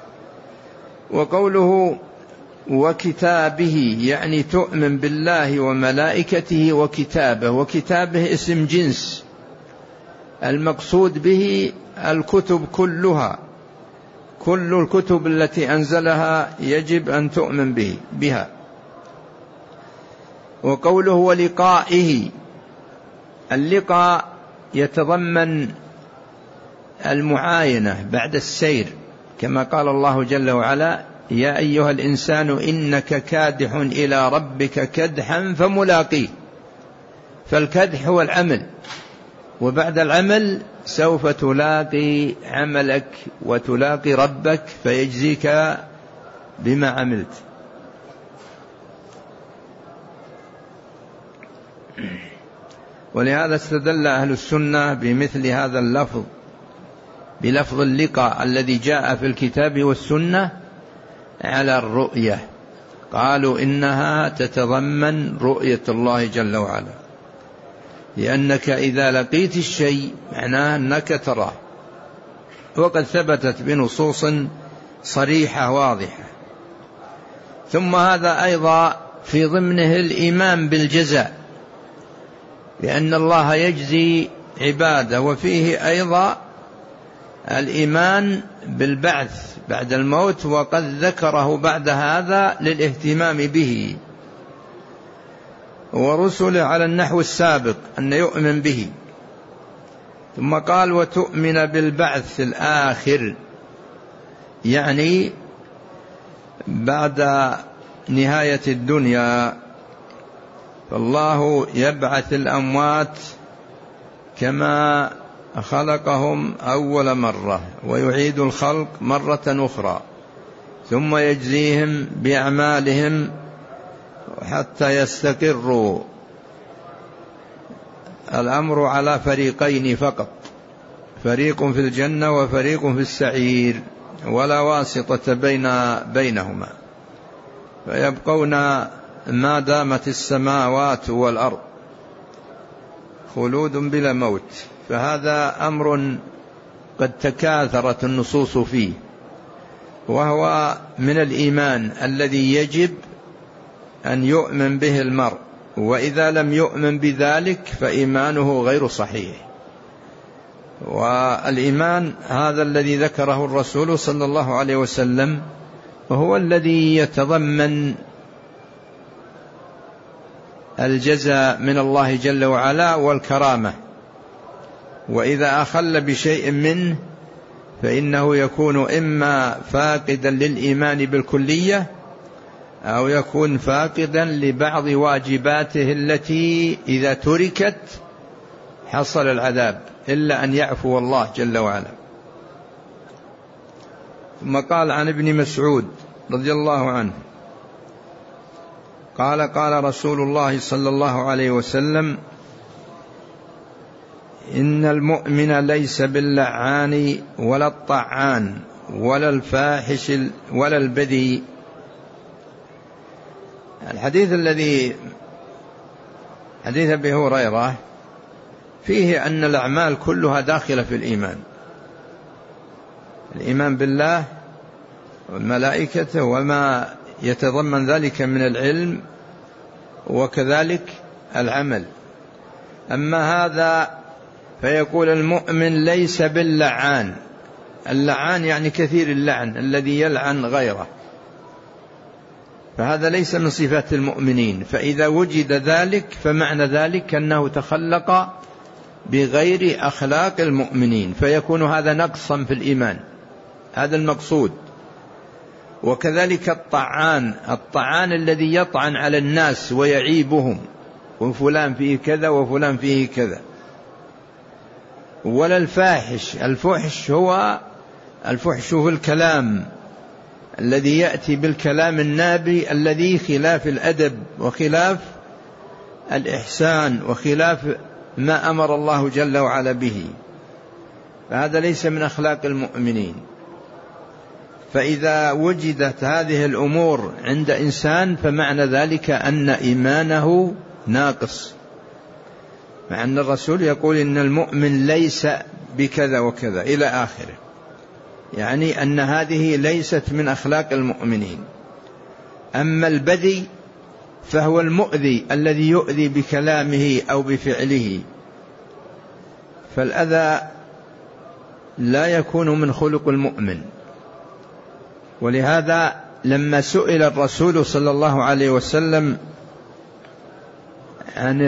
وقوله وكتابه يعني تؤمن بالله وملائكته وكتابه، وكتابه اسم جنس، المقصود به الكتب كلها، كل الكتب التي أنزلها يجب أن تؤمن به بها. وقوله ولقائه، اللقاء يتضمن المعاينة بعد السير، كما قال الله جل وعلا: يا أيها الإنسان إنك كادح إلى ربك كدحا فملاقيه. فالكدح هو العمل، وبعد العمل سوف تلاقي عملك وتلاقي ربك فيجزيك بما عملت. ولهذا استدل أهل السنة بمثل هذا اللفظ، بلفظ اللقاء الذي جاء في الكتاب والسنة على الرؤية، قالوا إنها تتضمن رؤية الله جل وعلا، لأنك إذا لقيت الشيء معناه أنك تراه، وقد ثبتت بنصوص صريحة واضحة. ثم هذا أيضا في ضمنه الإيمان بالجزاء، لأن الله يجزي عباده، وفيه أيضا الإيمان بالبعث بعد الموت، وقد ذكره بعد هذا للاهتمام به، ورسله على النحو السابق أن يؤمن به. ثم قال وتؤمن بالبعث الآخر، يعني بعد نهاية الدنيا، فالله يبعث الأموات كما خلقهم أول مرة ويعيد الخلق مرة أخرى، ثم يجزيهم بأعمالهم حتى يستقروا. الأمر على فريقين فقط، فريق في الجنة وفريق في السعير، ولا واسطة بين بينهما، فيبقون ما دامت السماوات والأرض، خلود بلا موت. فهذا أمر قد تكاثرت النصوص فيه، وهو من الإيمان الذي يجب أن يؤمن به المرء، وإذا لم يؤمن بذلك فإيمانه غير صحيح. والإيمان هذا الذي ذكره الرسول صلى الله عليه وسلم، وهو الذي يتضمن الجزاء من الله جل وعلا والكرامة، وإذا أخل بشيء منه فإنه يكون إما فاقدا للإيمان بالكلية، أو يكون فاقدا لبعض واجباته التي إذا تركت حصل العذاب، إلا أن يعفو الله جل وعلا. ثم قال عن ابن مسعود رضي الله عنه قال قال رسول الله صلى الله عليه وسلم: إن المؤمن ليس باللعان ولا الطعان ولا الفاحش ولا البذيء. الحديث الذي حديث أبي هريرة فيه أن الأعمال كلها داخلة في الإيمان، الإيمان بالله والملائكة وما يتضمن ذلك من العلم، وكذلك العمل. أما هذا فيقول المؤمن ليس باللعان، اللعان يعني كثير اللعن الذي يلعن غيره، فهذا ليس من صفات المؤمنين. فإذا وجد ذلك فمعنى ذلك أنه تخلق بغير أخلاق المؤمنين، فيكون هذا نقصا في الإيمان، هذا المقصود. وكذلك الطعان، الطعان الذي يطعن على الناس ويعيبهم، وفلان فيه كذا وفلان فيه كذا. ولا الفاحش، الفحش هو الفحش في الكلام الذي يأتي بالكلام النابي الذي خلاف الأدب وخلاف الإحسان وخلاف ما أمر الله جل وعلا به، فهذا ليس من أخلاق المؤمنين. فإذا وجدت هذه الأمور عند إنسان فمعنى ذلك أن إيمانه ناقص، مع أن الرسول يقول إن المؤمن ليس بكذا وكذا إلى آخره، يعني أن هذه ليست من أخلاق المؤمنين. أما البذي فهو المؤذي الذي يؤذي بكلامه أو بفعله، فالأذى لا يكون من خلق المؤمن. ولهذا لما سئل الرسول صلى الله عليه وسلم عن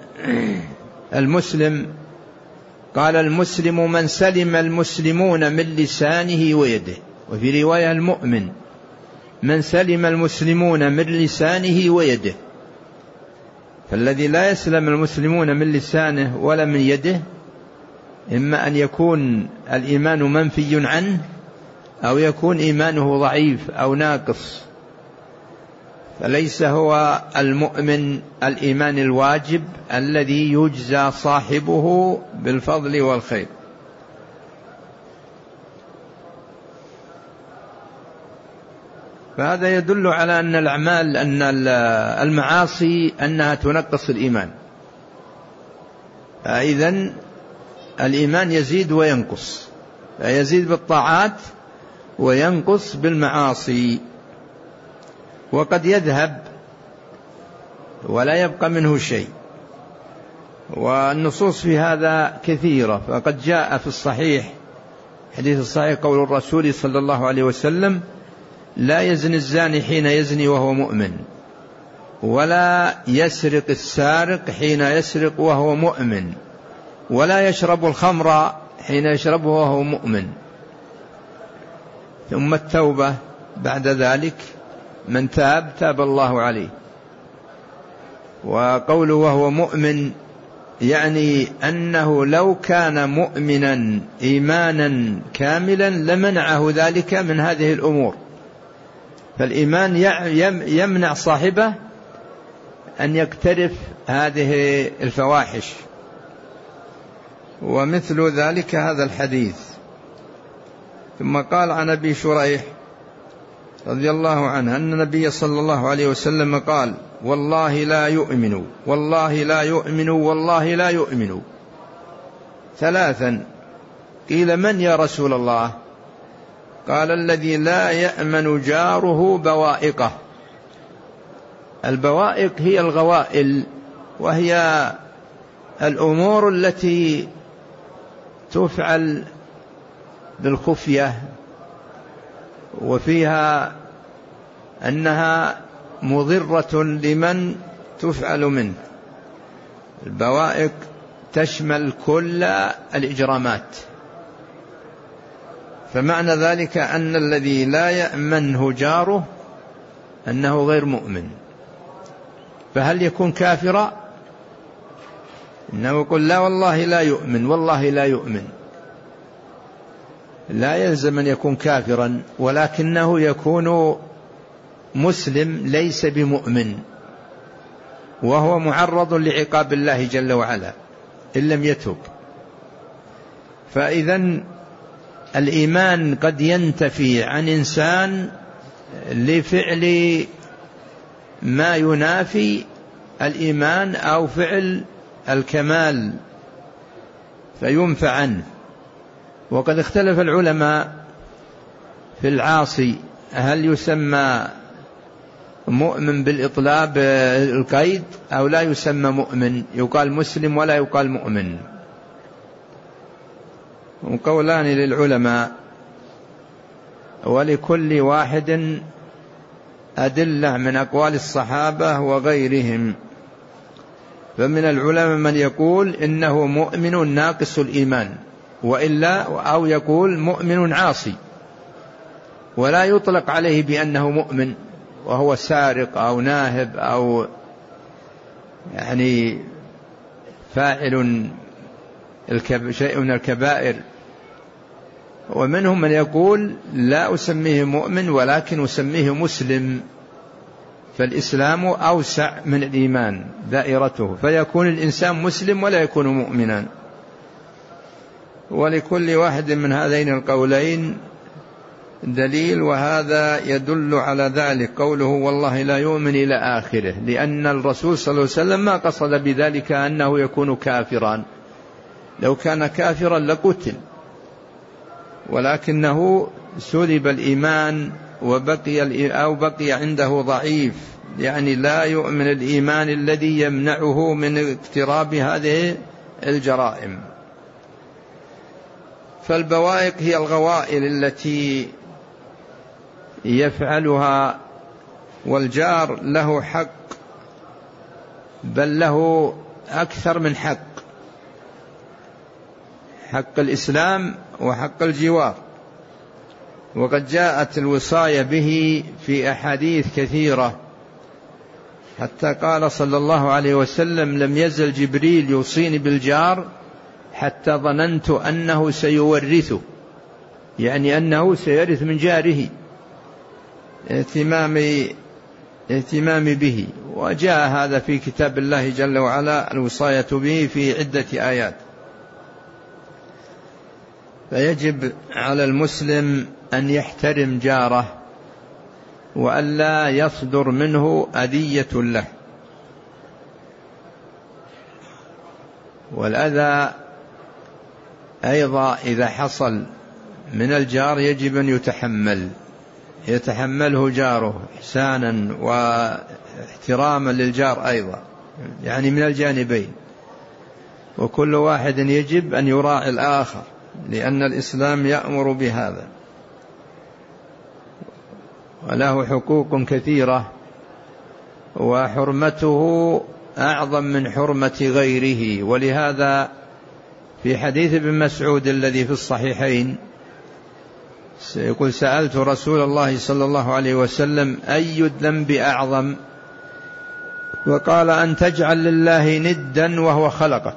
المسلم قال: المسلم من سلم المسلمون من لسانه ويده. وفي رواية: المؤمن من سلم المسلمون من لسانه ويده. فالذي لا يسلم المسلمون من لسانه ولا من يده إما أن يكون الإيمان منفي عنه أو يكون إيمانه ضعيف أو ناقص، فليس هو المؤمن الإيمان الواجب الذي يجزى صاحبه بالفضل والخير. فهذا يدل على أن الأعمال أن المعاصي أنها تنقص الإيمان، فإذن الإيمان يزيد وينقص، فيزيد بالطاعات وينقص بالمعاصي، وقد يذهب ولا يبقى منه شيء. والنصوص في هذا كثيرة، فقد جاء في الصحيح حديث الصحيح قول الرسول صلى الله عليه وسلم: لا يزني الزاني حين يزني وهو مؤمن، ولا يسرق السارق حين يسرق وهو مؤمن، ولا يشرب الخمر حين يشربه وهو مؤمن. ثم التوبة بعد ذلك، من تاب تاب الله عليه. وقوله وهو مؤمن يعني أنه لو كان مؤمنا إيمانا كاملا لمنعه ذلك من هذه الأمور. فالإيمان يمنع صاحبه أن يقترف هذه الفواحش. ومثل ذلك هذا الحديث. ثم قال عن أبي شريح رضي الله عنه أن النبي صلى الله عليه وسلم قال: والله لا يؤمن والله لا يؤمن والله لا يؤمن ثلاثا. قيل: من يا رسول الله؟ قال: الذي لا يأمن جاره بوائقه. البوائق هي الغوائل، وهي الأمور التي تفعل بالخفية وفيها أنها مضرة لمن تفعل منه. البوائق تشمل كل الإجرامات. فمعنى ذلك أن الذي لا يأمنه جاره أنه غير مؤمن. فهل يكون كافرا؟ إنه يقول: لا والله لا يؤمن والله لا يؤمن. لا يلزم أن يكون كافرا، ولكنه يكون مسلم ليس بمؤمن، وهو معرض لعقاب الله جل وعلا إن لم يتوب. فإذن الإيمان قد ينتفي عن إنسان لفعل ما ينافي الإيمان أو فعل الكمال فينفى عنه. وقد اختلف العلماء في العاصي: هل يسمى مؤمن بالإطلاق القيد أو لا يسمى مؤمن، يقال مسلم ولا يقال مؤمن؟ وقولان للعلماء. ولكل واحد أدلة من أقوال الصحابة وغيرهم. فمن العلماء من يقول إنه مؤمن ناقص الإيمان، وإلا أو يقول مؤمن عاصي، ولا يطلق عليه بأنه مؤمن وهو سارق أو ناهب أو يعني فاعل شيء من الكبائر. ومنهم من يقول لا أسميه مؤمن ولكن أسميه مسلم، فالإسلام أوسع من الإيمان دائرته، فيكون الإنسان مسلم ولا يكون مؤمنا. ولكل واحد من هذين القولين دليل، وهذا يدل على ذلك قوله والله لا يؤمن إلى آخره، لأن الرسول صلى الله عليه وسلم ما قصد بذلك أنه يكون كافرا، لو كان كافرا لقتل، ولكنه سلب الإيمان وبقي أو بقي عنده ضعيف، يعني لا يؤمن الإيمان الذي يمنعه من اقتراب هذه الجرائم. فالبوائق هي الغوائل التي يفعلها، والجار له حق، بل له أكثر من حق، حق الإسلام وحق الجوار، وقد جاءت الوصاية به في أحاديث كثيرة، حتى قال صلى الله عليه وسلم لم يزل جبريل يوصيني بالجار حتى ظننت أنه سيورثه، يعني أنه سيرث من جاره، اهتمام اهتمام به. وجاء هذا في كتاب الله جل وعلا الوصاية به في عدة آيات. فيجب على المسلم أن يحترم جاره، وألا يصدر منه أذية له، والأذى أيضا إذا حصل من الجار يجب أن يتحمل يتحمله جاره إحسانا واحتراما للجار أيضا، يعني من الجانبين، وكل واحد يجب أن يراعي الآخر، لأن الإسلام يأمر بهذا، وله حقوق كثيرة، وحرمته أعظم من حرمة غيره. ولهذا في حديث ابن مسعود الذي في الصحيحين يقول سألت رسول الله صلى الله عليه وسلم أي الذنب أعظم؟ وقال أن تجعل لله ندا وهو خلقك.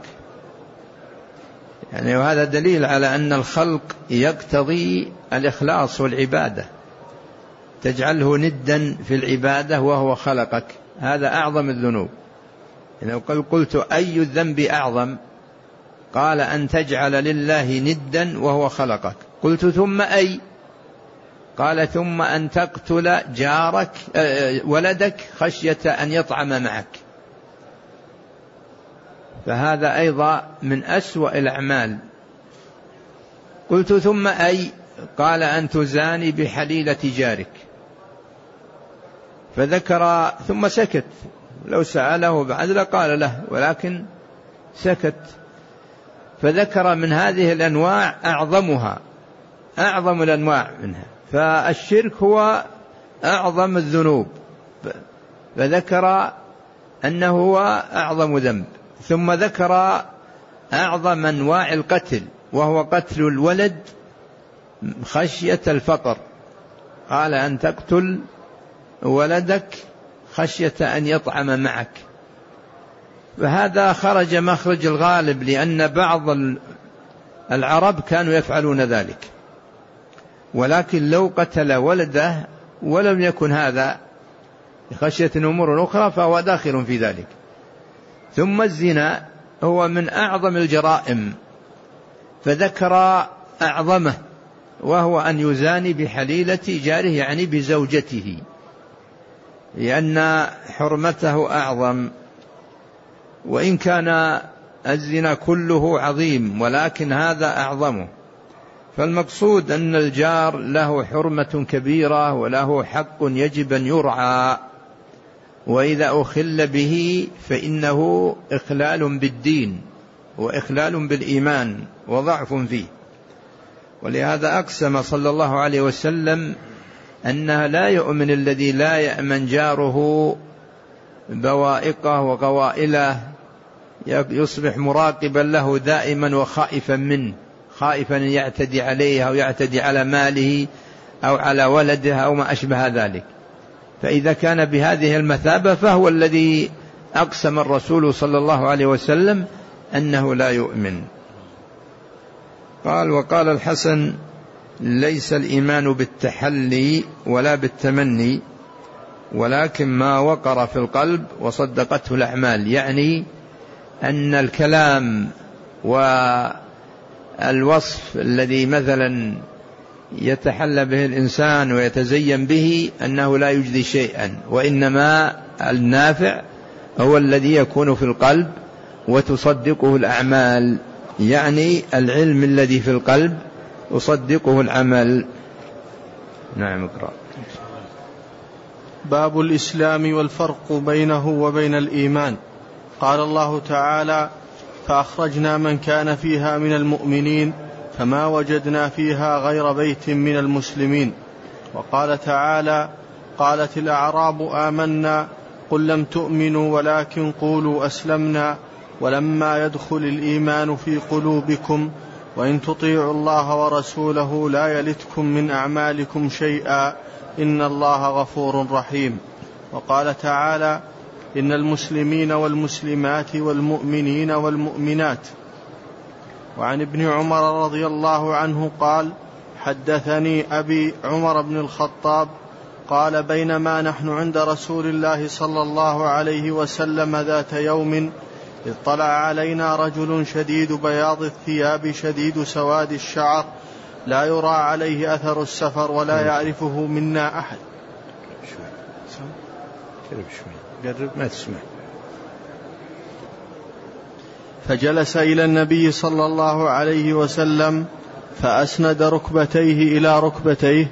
يعني وهذا دليل على أن الخلق يقتضي الإخلاص والعبادة، تجعله ندا في العبادة وهو خلقك، هذا أعظم الذنوب. يعني قلت أي الذنب أعظم؟ قال أن تجعل لله ندا وهو خلقك. قلت ثم أي؟ قال ثم أن تقتل جارك ولدك خشية أن يطعم معك. فهذا أيضا من أسوأ الأعمال. قلت ثم أي؟ قال أن تزاني بحليلة جارك. فذكر ثم سكت، لو سأله بعد لقال له، ولكن سكت. فذكر من هذه الأنواع أعظمها، أعظم الأنواع منها، فالشرك هو أعظم الذنوب، فذكر أنه هو أعظم ذنب. ثم ذكر أعظم أنواع القتل، وهو قتل الولد خشية الفقر. قال أن تقتل ولدك خشية أن يطعم معك. فهذا خرج مخرج الغالب، لأن بعض العرب كانوا يفعلون ذلك، ولكن لو قتل ولده ولم يكن هذا خشية أمور أخرى فهو داخل في ذلك. ثم الزنا هو من أعظم الجرائم، فذكر أعظمه، وهو أن يزاني بحليلة جاره، يعني بزوجته، لأن حرمته أعظم. وإن كان الزنا كله عظيم، ولكن هذا أعظمه. فالمقصود أن الجار له حرمة كبيرة وله حق يجب أن يرعى، وإذا أخل به فإنه إخلال بالدين وإخلال بالإيمان وضعف فيه. ولهذا أقسم صلى الله عليه وسلم أنها لا يؤمن الذي لا يأمن جاره بوائقه وغوائله، يصبح مراقبا له دائما وخائفا منه، خائفا أن يعتدي عليه أو يعتدي على ماله أو على ولده أو ما أشبه ذلك. فإذا كان بهذه المثابة فهو الذي أقسم الرسول صلى الله عليه وسلم أنه لا يؤمن. قال: وقال الحسن: ليس الإيمان بالتحلي ولا بالتمني، ولكن ما وقر في القلب وصدقته الأعمال. يعني أن الكلام والوصف الذي مثلا يتحلى به الإنسان ويتزين به أنه لا يجدي شيئا، وإنما النافع هو الذي يكون في القلب وتصدقه الأعمال، يعني العلم الذي في القلب يصدقه العمل. نعم. اقرأ. باب الإسلام والفرق بينه وبين الإيمان. قال الله تعالى: فأخرجنا من كان فيها من المؤمنين فما وجدنا فيها غير بيت من المسلمين. وقال تعالى: قالت الأعراب آمنا قل لم تؤمنوا ولكن قولوا أسلمنا ولما يدخل الإيمان في قلوبكم وإن تطيعوا الله ورسوله لا يلتكم من أعمالكم شيئا إن الله غفور رحيم. وقال تعالى: إن المسلمين والمسلمات والمؤمنين والمؤمنات. وعن ابن عمر رضي الله عنه قال: حدثني أبي عمر بن الخطاب قال: بينما نحن عند رسول الله صلى الله عليه وسلم ذات يوم إذ طلع علينا رجل شديد بياض الثياب شديد سواد الشعر لا يرى عليه أثر السفر ولا يعرفه منا أحد. قرب ما تسمع. فجلس إلى النبي صلى الله عليه وسلم فأسند ركبتيه إلى ركبتيه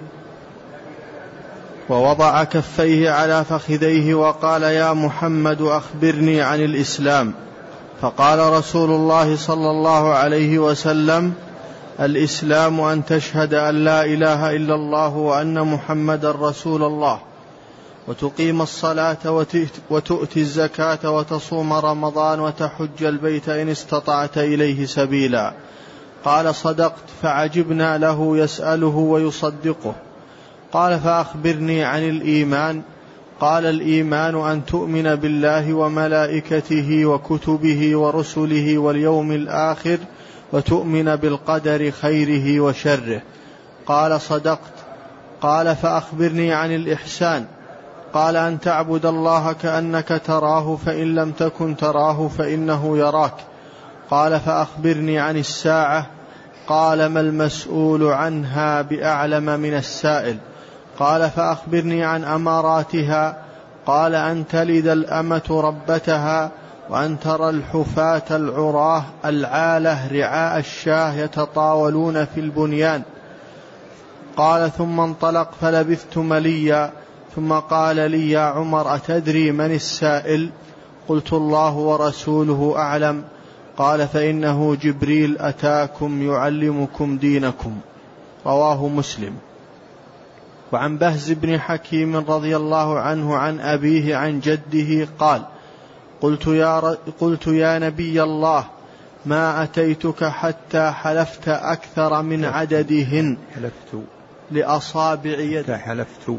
ووضع كفيه على فخذيه وقال: يا محمد أخبرني عن الإسلام. فقال رسول الله صلى الله عليه وسلم: الإسلام أن تشهد أن لا إله إلا الله وأن محمد رسول الله وتقيم الصلاة وتؤتي الزكاة وتصوم رمضان وتحج البيت إن استطعت إليه سبيلا. قال: صدقت. فعجبنا له يسأله ويصدقه. قال: فأخبرني عن الإيمان. قال: الإيمان أن تؤمن بالله وملائكته وكتبه ورسله واليوم الآخر وتؤمن بالقدر خيره وشره. قال: صدقت. قال: فأخبرني عن الإحسان. قال: أن تعبد الله كأنك تراه فإن لم تكن تراه فإنه يراك. قال: فأخبرني عن الساعة. قال: ما المسؤول عنها بأعلم من السائل. قال: فأخبرني عن أماراتها. قال: أن تلد الأمة ربتها وأن ترى الحفاة العراه العالة رعاء الشاه يتطاولون في البنيان. قال: ثم انطلق فلبثت مليا ثم قال لي: يا عمر أتدري من السائل؟ قلت: الله ورسوله أعلم. قال: فإنه جبريل أتاكم يعلمكم دينكم. رواه مسلم. وعن بهز بن حكيم رضي الله عنه عن أبيه عن جده قال: قلت يا, ر... قلت يا نبي الله ما أتيتك حتى حلفت أكثر من عددهن حلفت لأصابع يد حلفت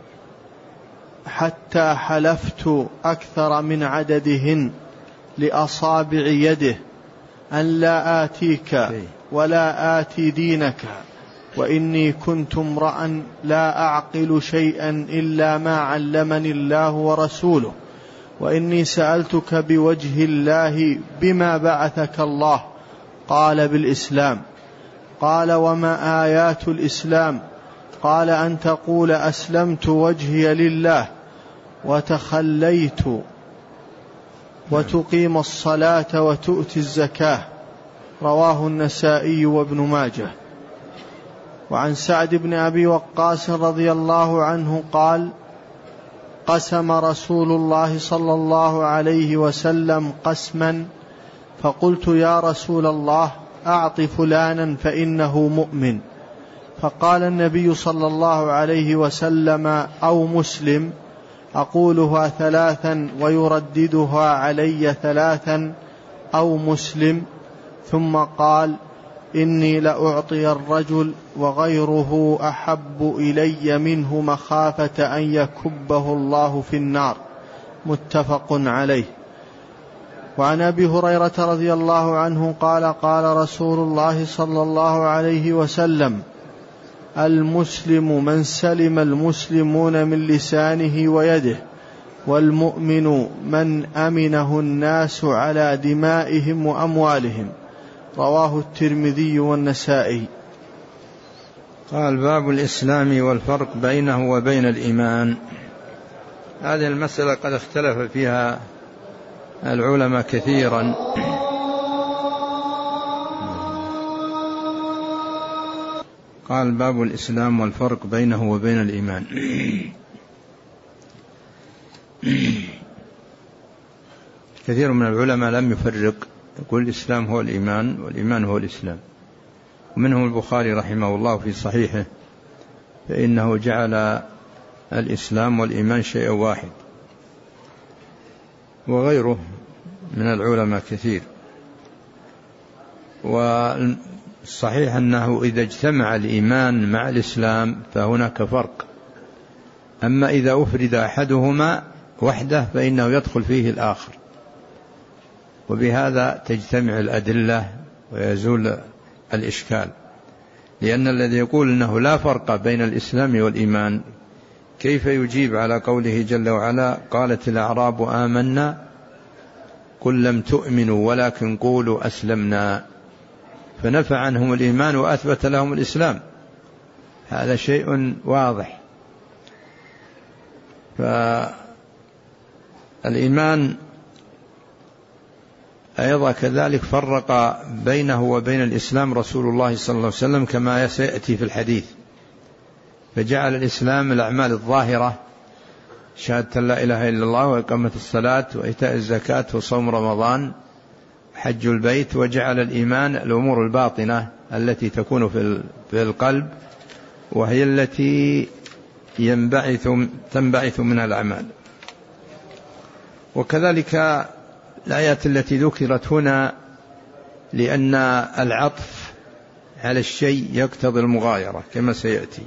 حتى حلفت أكثر من عددهن لأصابع يده أن لا آتيك ولا آتي دينك وإني كنت امرأ لا أعقل شيئا إلا ما علمني الله ورسوله وإني سألتك بوجه الله بما بعثك الله. قال: بالإسلام. قال: وما آيات الإسلام؟ قال: أن تقول أسلمت وجهي لله وتخليت وتقيم الصلاة وتؤتي الزكاة. رواه النسائي وابن ماجه. وعن سعد بن أبي وقاص رضي الله عنه قال: قسم رسول الله صلى الله عليه وسلم قسما فقلت: يا رسول الله أعط فلانا فإنه مؤمن. فقال النبي صلى الله عليه وسلم: أو مسلم. أقولها ثلاثا ويرددها علي ثلاثا: أو مسلم. ثم قال: إني لأعطي الرجل وغيره أحب إلي منه مخافة أن يكبه الله في النار. متفق عليه. وعن أبي هريرة رضي الله عنه قال: قال رسول الله صلى الله عليه وسلم: المسلم من سلم المسلمون من لسانه ويده، والمؤمن من أمنه الناس على دمائهم وأموالهم. رواه الترمذي والنسائي. قال: باب الإسلام والفرق بينه وبين الإيمان. هذه المسألة قد اختلف فيها العلماء كثيرا، قال: باب الإسلام والفرق بينه وبين الإيمان. كثير من العلماء لم يفرق، يقول الإسلام هو الإيمان والإيمان هو الإسلام. ومنهم البخاري رحمه الله في صحيحه، فإنه جعل الإسلام والإيمان شيء واحد، وغيره من العلماء كثير. والصحيح أنه إذا اجتمع الإيمان مع الإسلام فهناك فرق، أما إذا أفرد أحدهما وحده فإنه يدخل فيه الآخر، وبهذا تجتمع الأدلة ويزول الإشكال. لأن الذي يقول أنه لا فرق بين الإسلام والإيمان كيف يجيب على قوله جل وعلا: قالت الأعراب آمنا قل لم تؤمنوا ولكن قولوا أسلمنا، فنفى عنهم الإيمان وأثبت لهم الإسلام. هذا شيء واضح. فالإيمان أيضا كذلك فرق بينه وبين الإسلام رسول الله صلى الله عليه وسلم كما سيأتي في الحديث، فجعل الإسلام الأعمال الظاهرة: شهادة لا إله إلا الله وإقامة الصلاة وإيتاء الزكاة وصوم رمضان وحج البيت، وجعل الإيمان الأمور الباطنة التي تكون في القلب، وهي التي ينبعث تنبعث منها الأعمال. وكذلك الآيات التي ذكرت هنا، لأن العطف على الشيء يقتضي المغايرة كما سيأتي.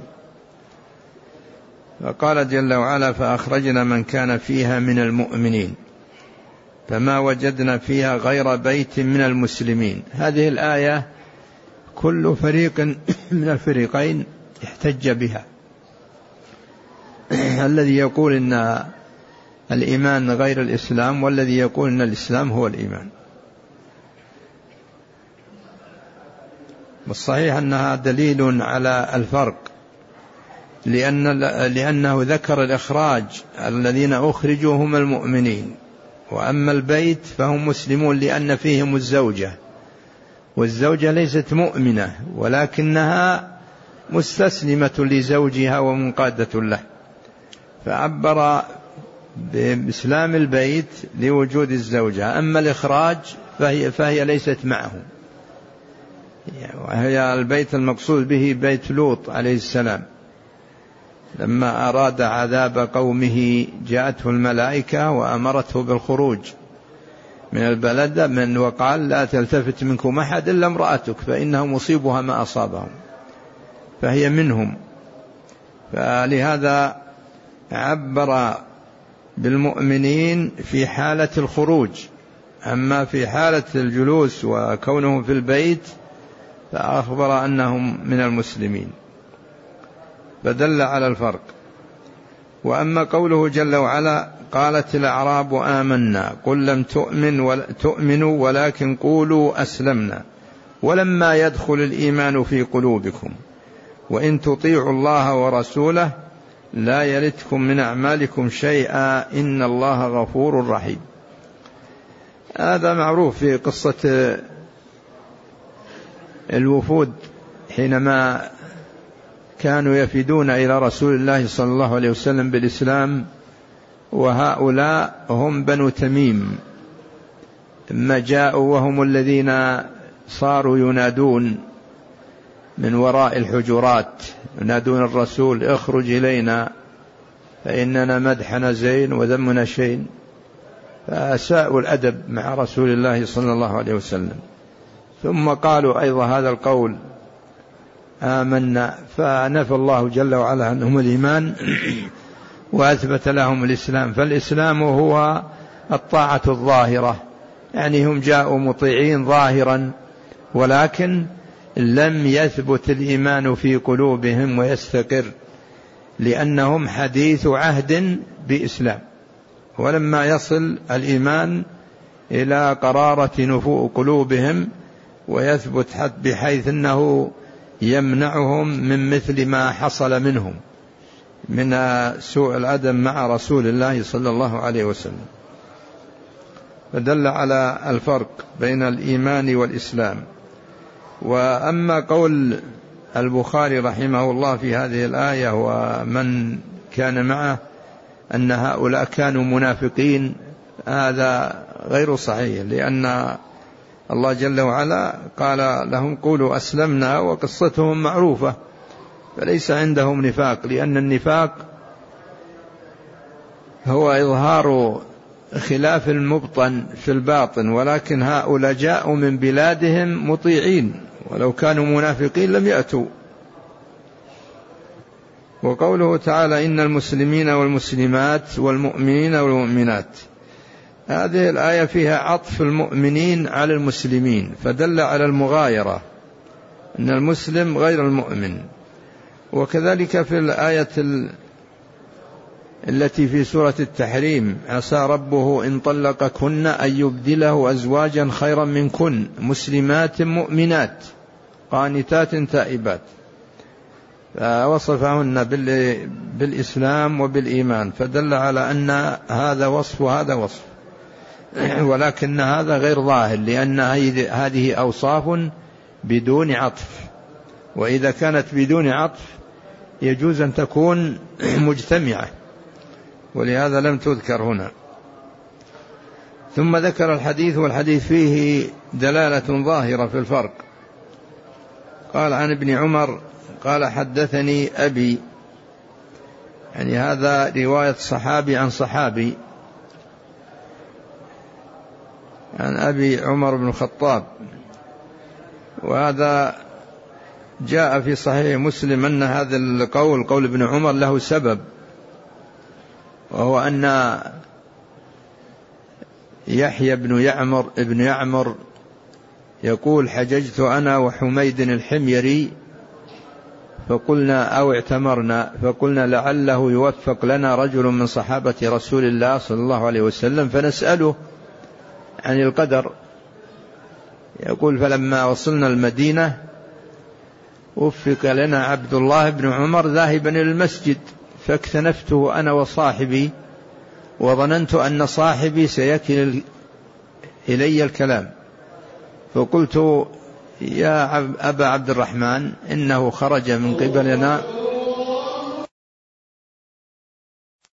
فقال جل وعلا: فأخرجنا من كان فيها من المؤمنين فما وجدنا فيها غير بيت من المسلمين. هذه الآية كل فريق من الفريقين احتج بها، الذي يقول إن الإيمان غير الإسلام، والذي يقول إن الإسلام هو الإيمان. والصحيح أنها دليل على الفرق، لأن لأنه ذكر الإخراج، الذين أخرجوا هم المؤمنين، وأما البيت فهم مسلمون لأن فيهم الزوجة، والزوجة ليست مؤمنة ولكنها مستسلمة لزوجها ومنقادة له، فعبر بإسلام البيت لوجود الزوجة. أما الإخراج فهي, فهي ليست معه، وهي البيت المقصود به بيت لوط عليه السلام، لما أراد عذاب قومه جاءته الملائكة وأمرته بالخروج من البلد من وقال: لا تلتفت منكم أحد إلا امرأتك فإنه مصيبها ما أصابهم، فهي منهم. فلهذا عبر بالمؤمنين في حالة الخروج، أما في حالة الجلوس وكونهم في البيت فأخبر أنهم من المسلمين، فدل على الفرق. وأما قوله جل وعلا: قالت الأعراب آمنا قل لم تؤمن ولا تؤمنوا ولكن قولوا أسلمنا ولما يدخل الإيمان في قلوبكم وإن تطيعوا الله ورسوله لا يلتكم من أعمالكم شيئا إن الله غفور رحيم. هذا معروف في قصة الوفود حينما كانوا يفدون إلى رسول الله صلى الله عليه وسلم بالإسلام، وهؤلاء هم بنو تميم، ما جاءوا وهم الذين صاروا ينادون من وراء الحجرات ينادون الرسول اخرج إلينا فإننا مدحنا زين وذمنا شين، فأساءوا الأدب مع رسول الله صلى الله عليه وسلم. ثم قالوا أيضا هذا القول آمنا، فنفى الله جل وعلا عنهم الإيمان وأثبت لهم الإسلام. فالإسلام هو الطاعة الظاهرة، يعني هم جاءوا مطيعين ظاهرا، ولكن لم يثبت الإيمان في قلوبهم ويستقر، لأنهم حديث عهد بإسلام، ولما يصل الإيمان إلى قرارة نفوء قلوبهم ويثبت حتى بحيث أنه يمنعهم من مثل ما حصل منهم من سوء الأدب مع رسول الله صلى الله عليه وسلم. فدل على الفرق بين الإيمان والإسلام. وأما قول البخاري رحمه الله في هذه الآية ومن كان معه أن هؤلاء كانوا منافقين، هذا غير صحيح، لأن الله جل وعلا قال لهم قولوا أسلمنا، وقصتهم معروفة، فليس عندهم نفاق، لأن النفاق هو إظهار خلاف المبطن في الباطن، ولكن هؤلاء جاءوا من بلادهم مطيعين، ولو كانوا منافقين لم يأتوا. وقوله تعالى إن المسلمين والمسلمات والمؤمنين والمؤمنات، هذه الآية فيها عطف المؤمنين على المسلمين، فدل على المغايرة أن المسلم غير المؤمن. وكذلك في الآية التي في سورة التحريم عسى ربه إن طلقكن أن يبدله أزواجا خيرا منكن مسلمات مؤمنات قانتات تائبات، فوصفهن بالإسلام وبالإيمان، فدل على أن هذا وصف وهذا وصف، ولكن هذا غير ظاهر، لأن هذه أوصاف بدون عطف، وإذا كانت بدون عطف يجوز أن تكون مجتمعة، ولهذا لم تذكر هنا. ثم ذكر الحديث، والحديث فيه دلالة ظاهرة في الفرق. قال عن ابن عمر قال حدثني أبي، يعني هذا رواية صحابي عن صحابي، عن أبي عمر بن الخطاب، وهذا جاء في صحيح مسلم أن هذا القول قول ابن عمر له سبب، وهو أن يحيى بن يعمر ابن يعمر يقول حججت أنا وحميد الحميري فقلنا أو اعتمرنا، فقلنا لعله يوفق لنا رجل من صحابة رسول الله صلى الله عليه وسلم فنسأله عن القدر. يقول فلما وصلنا المدينة وفق لنا عبد الله بن عمر ذاهبا إلى المسجد، فاكتنفته أنا وصاحبي، وظننت أن صاحبي سيكل إلي الكلام، فقلت يا أبا عبد الرحمن إنه خرج من قبلنا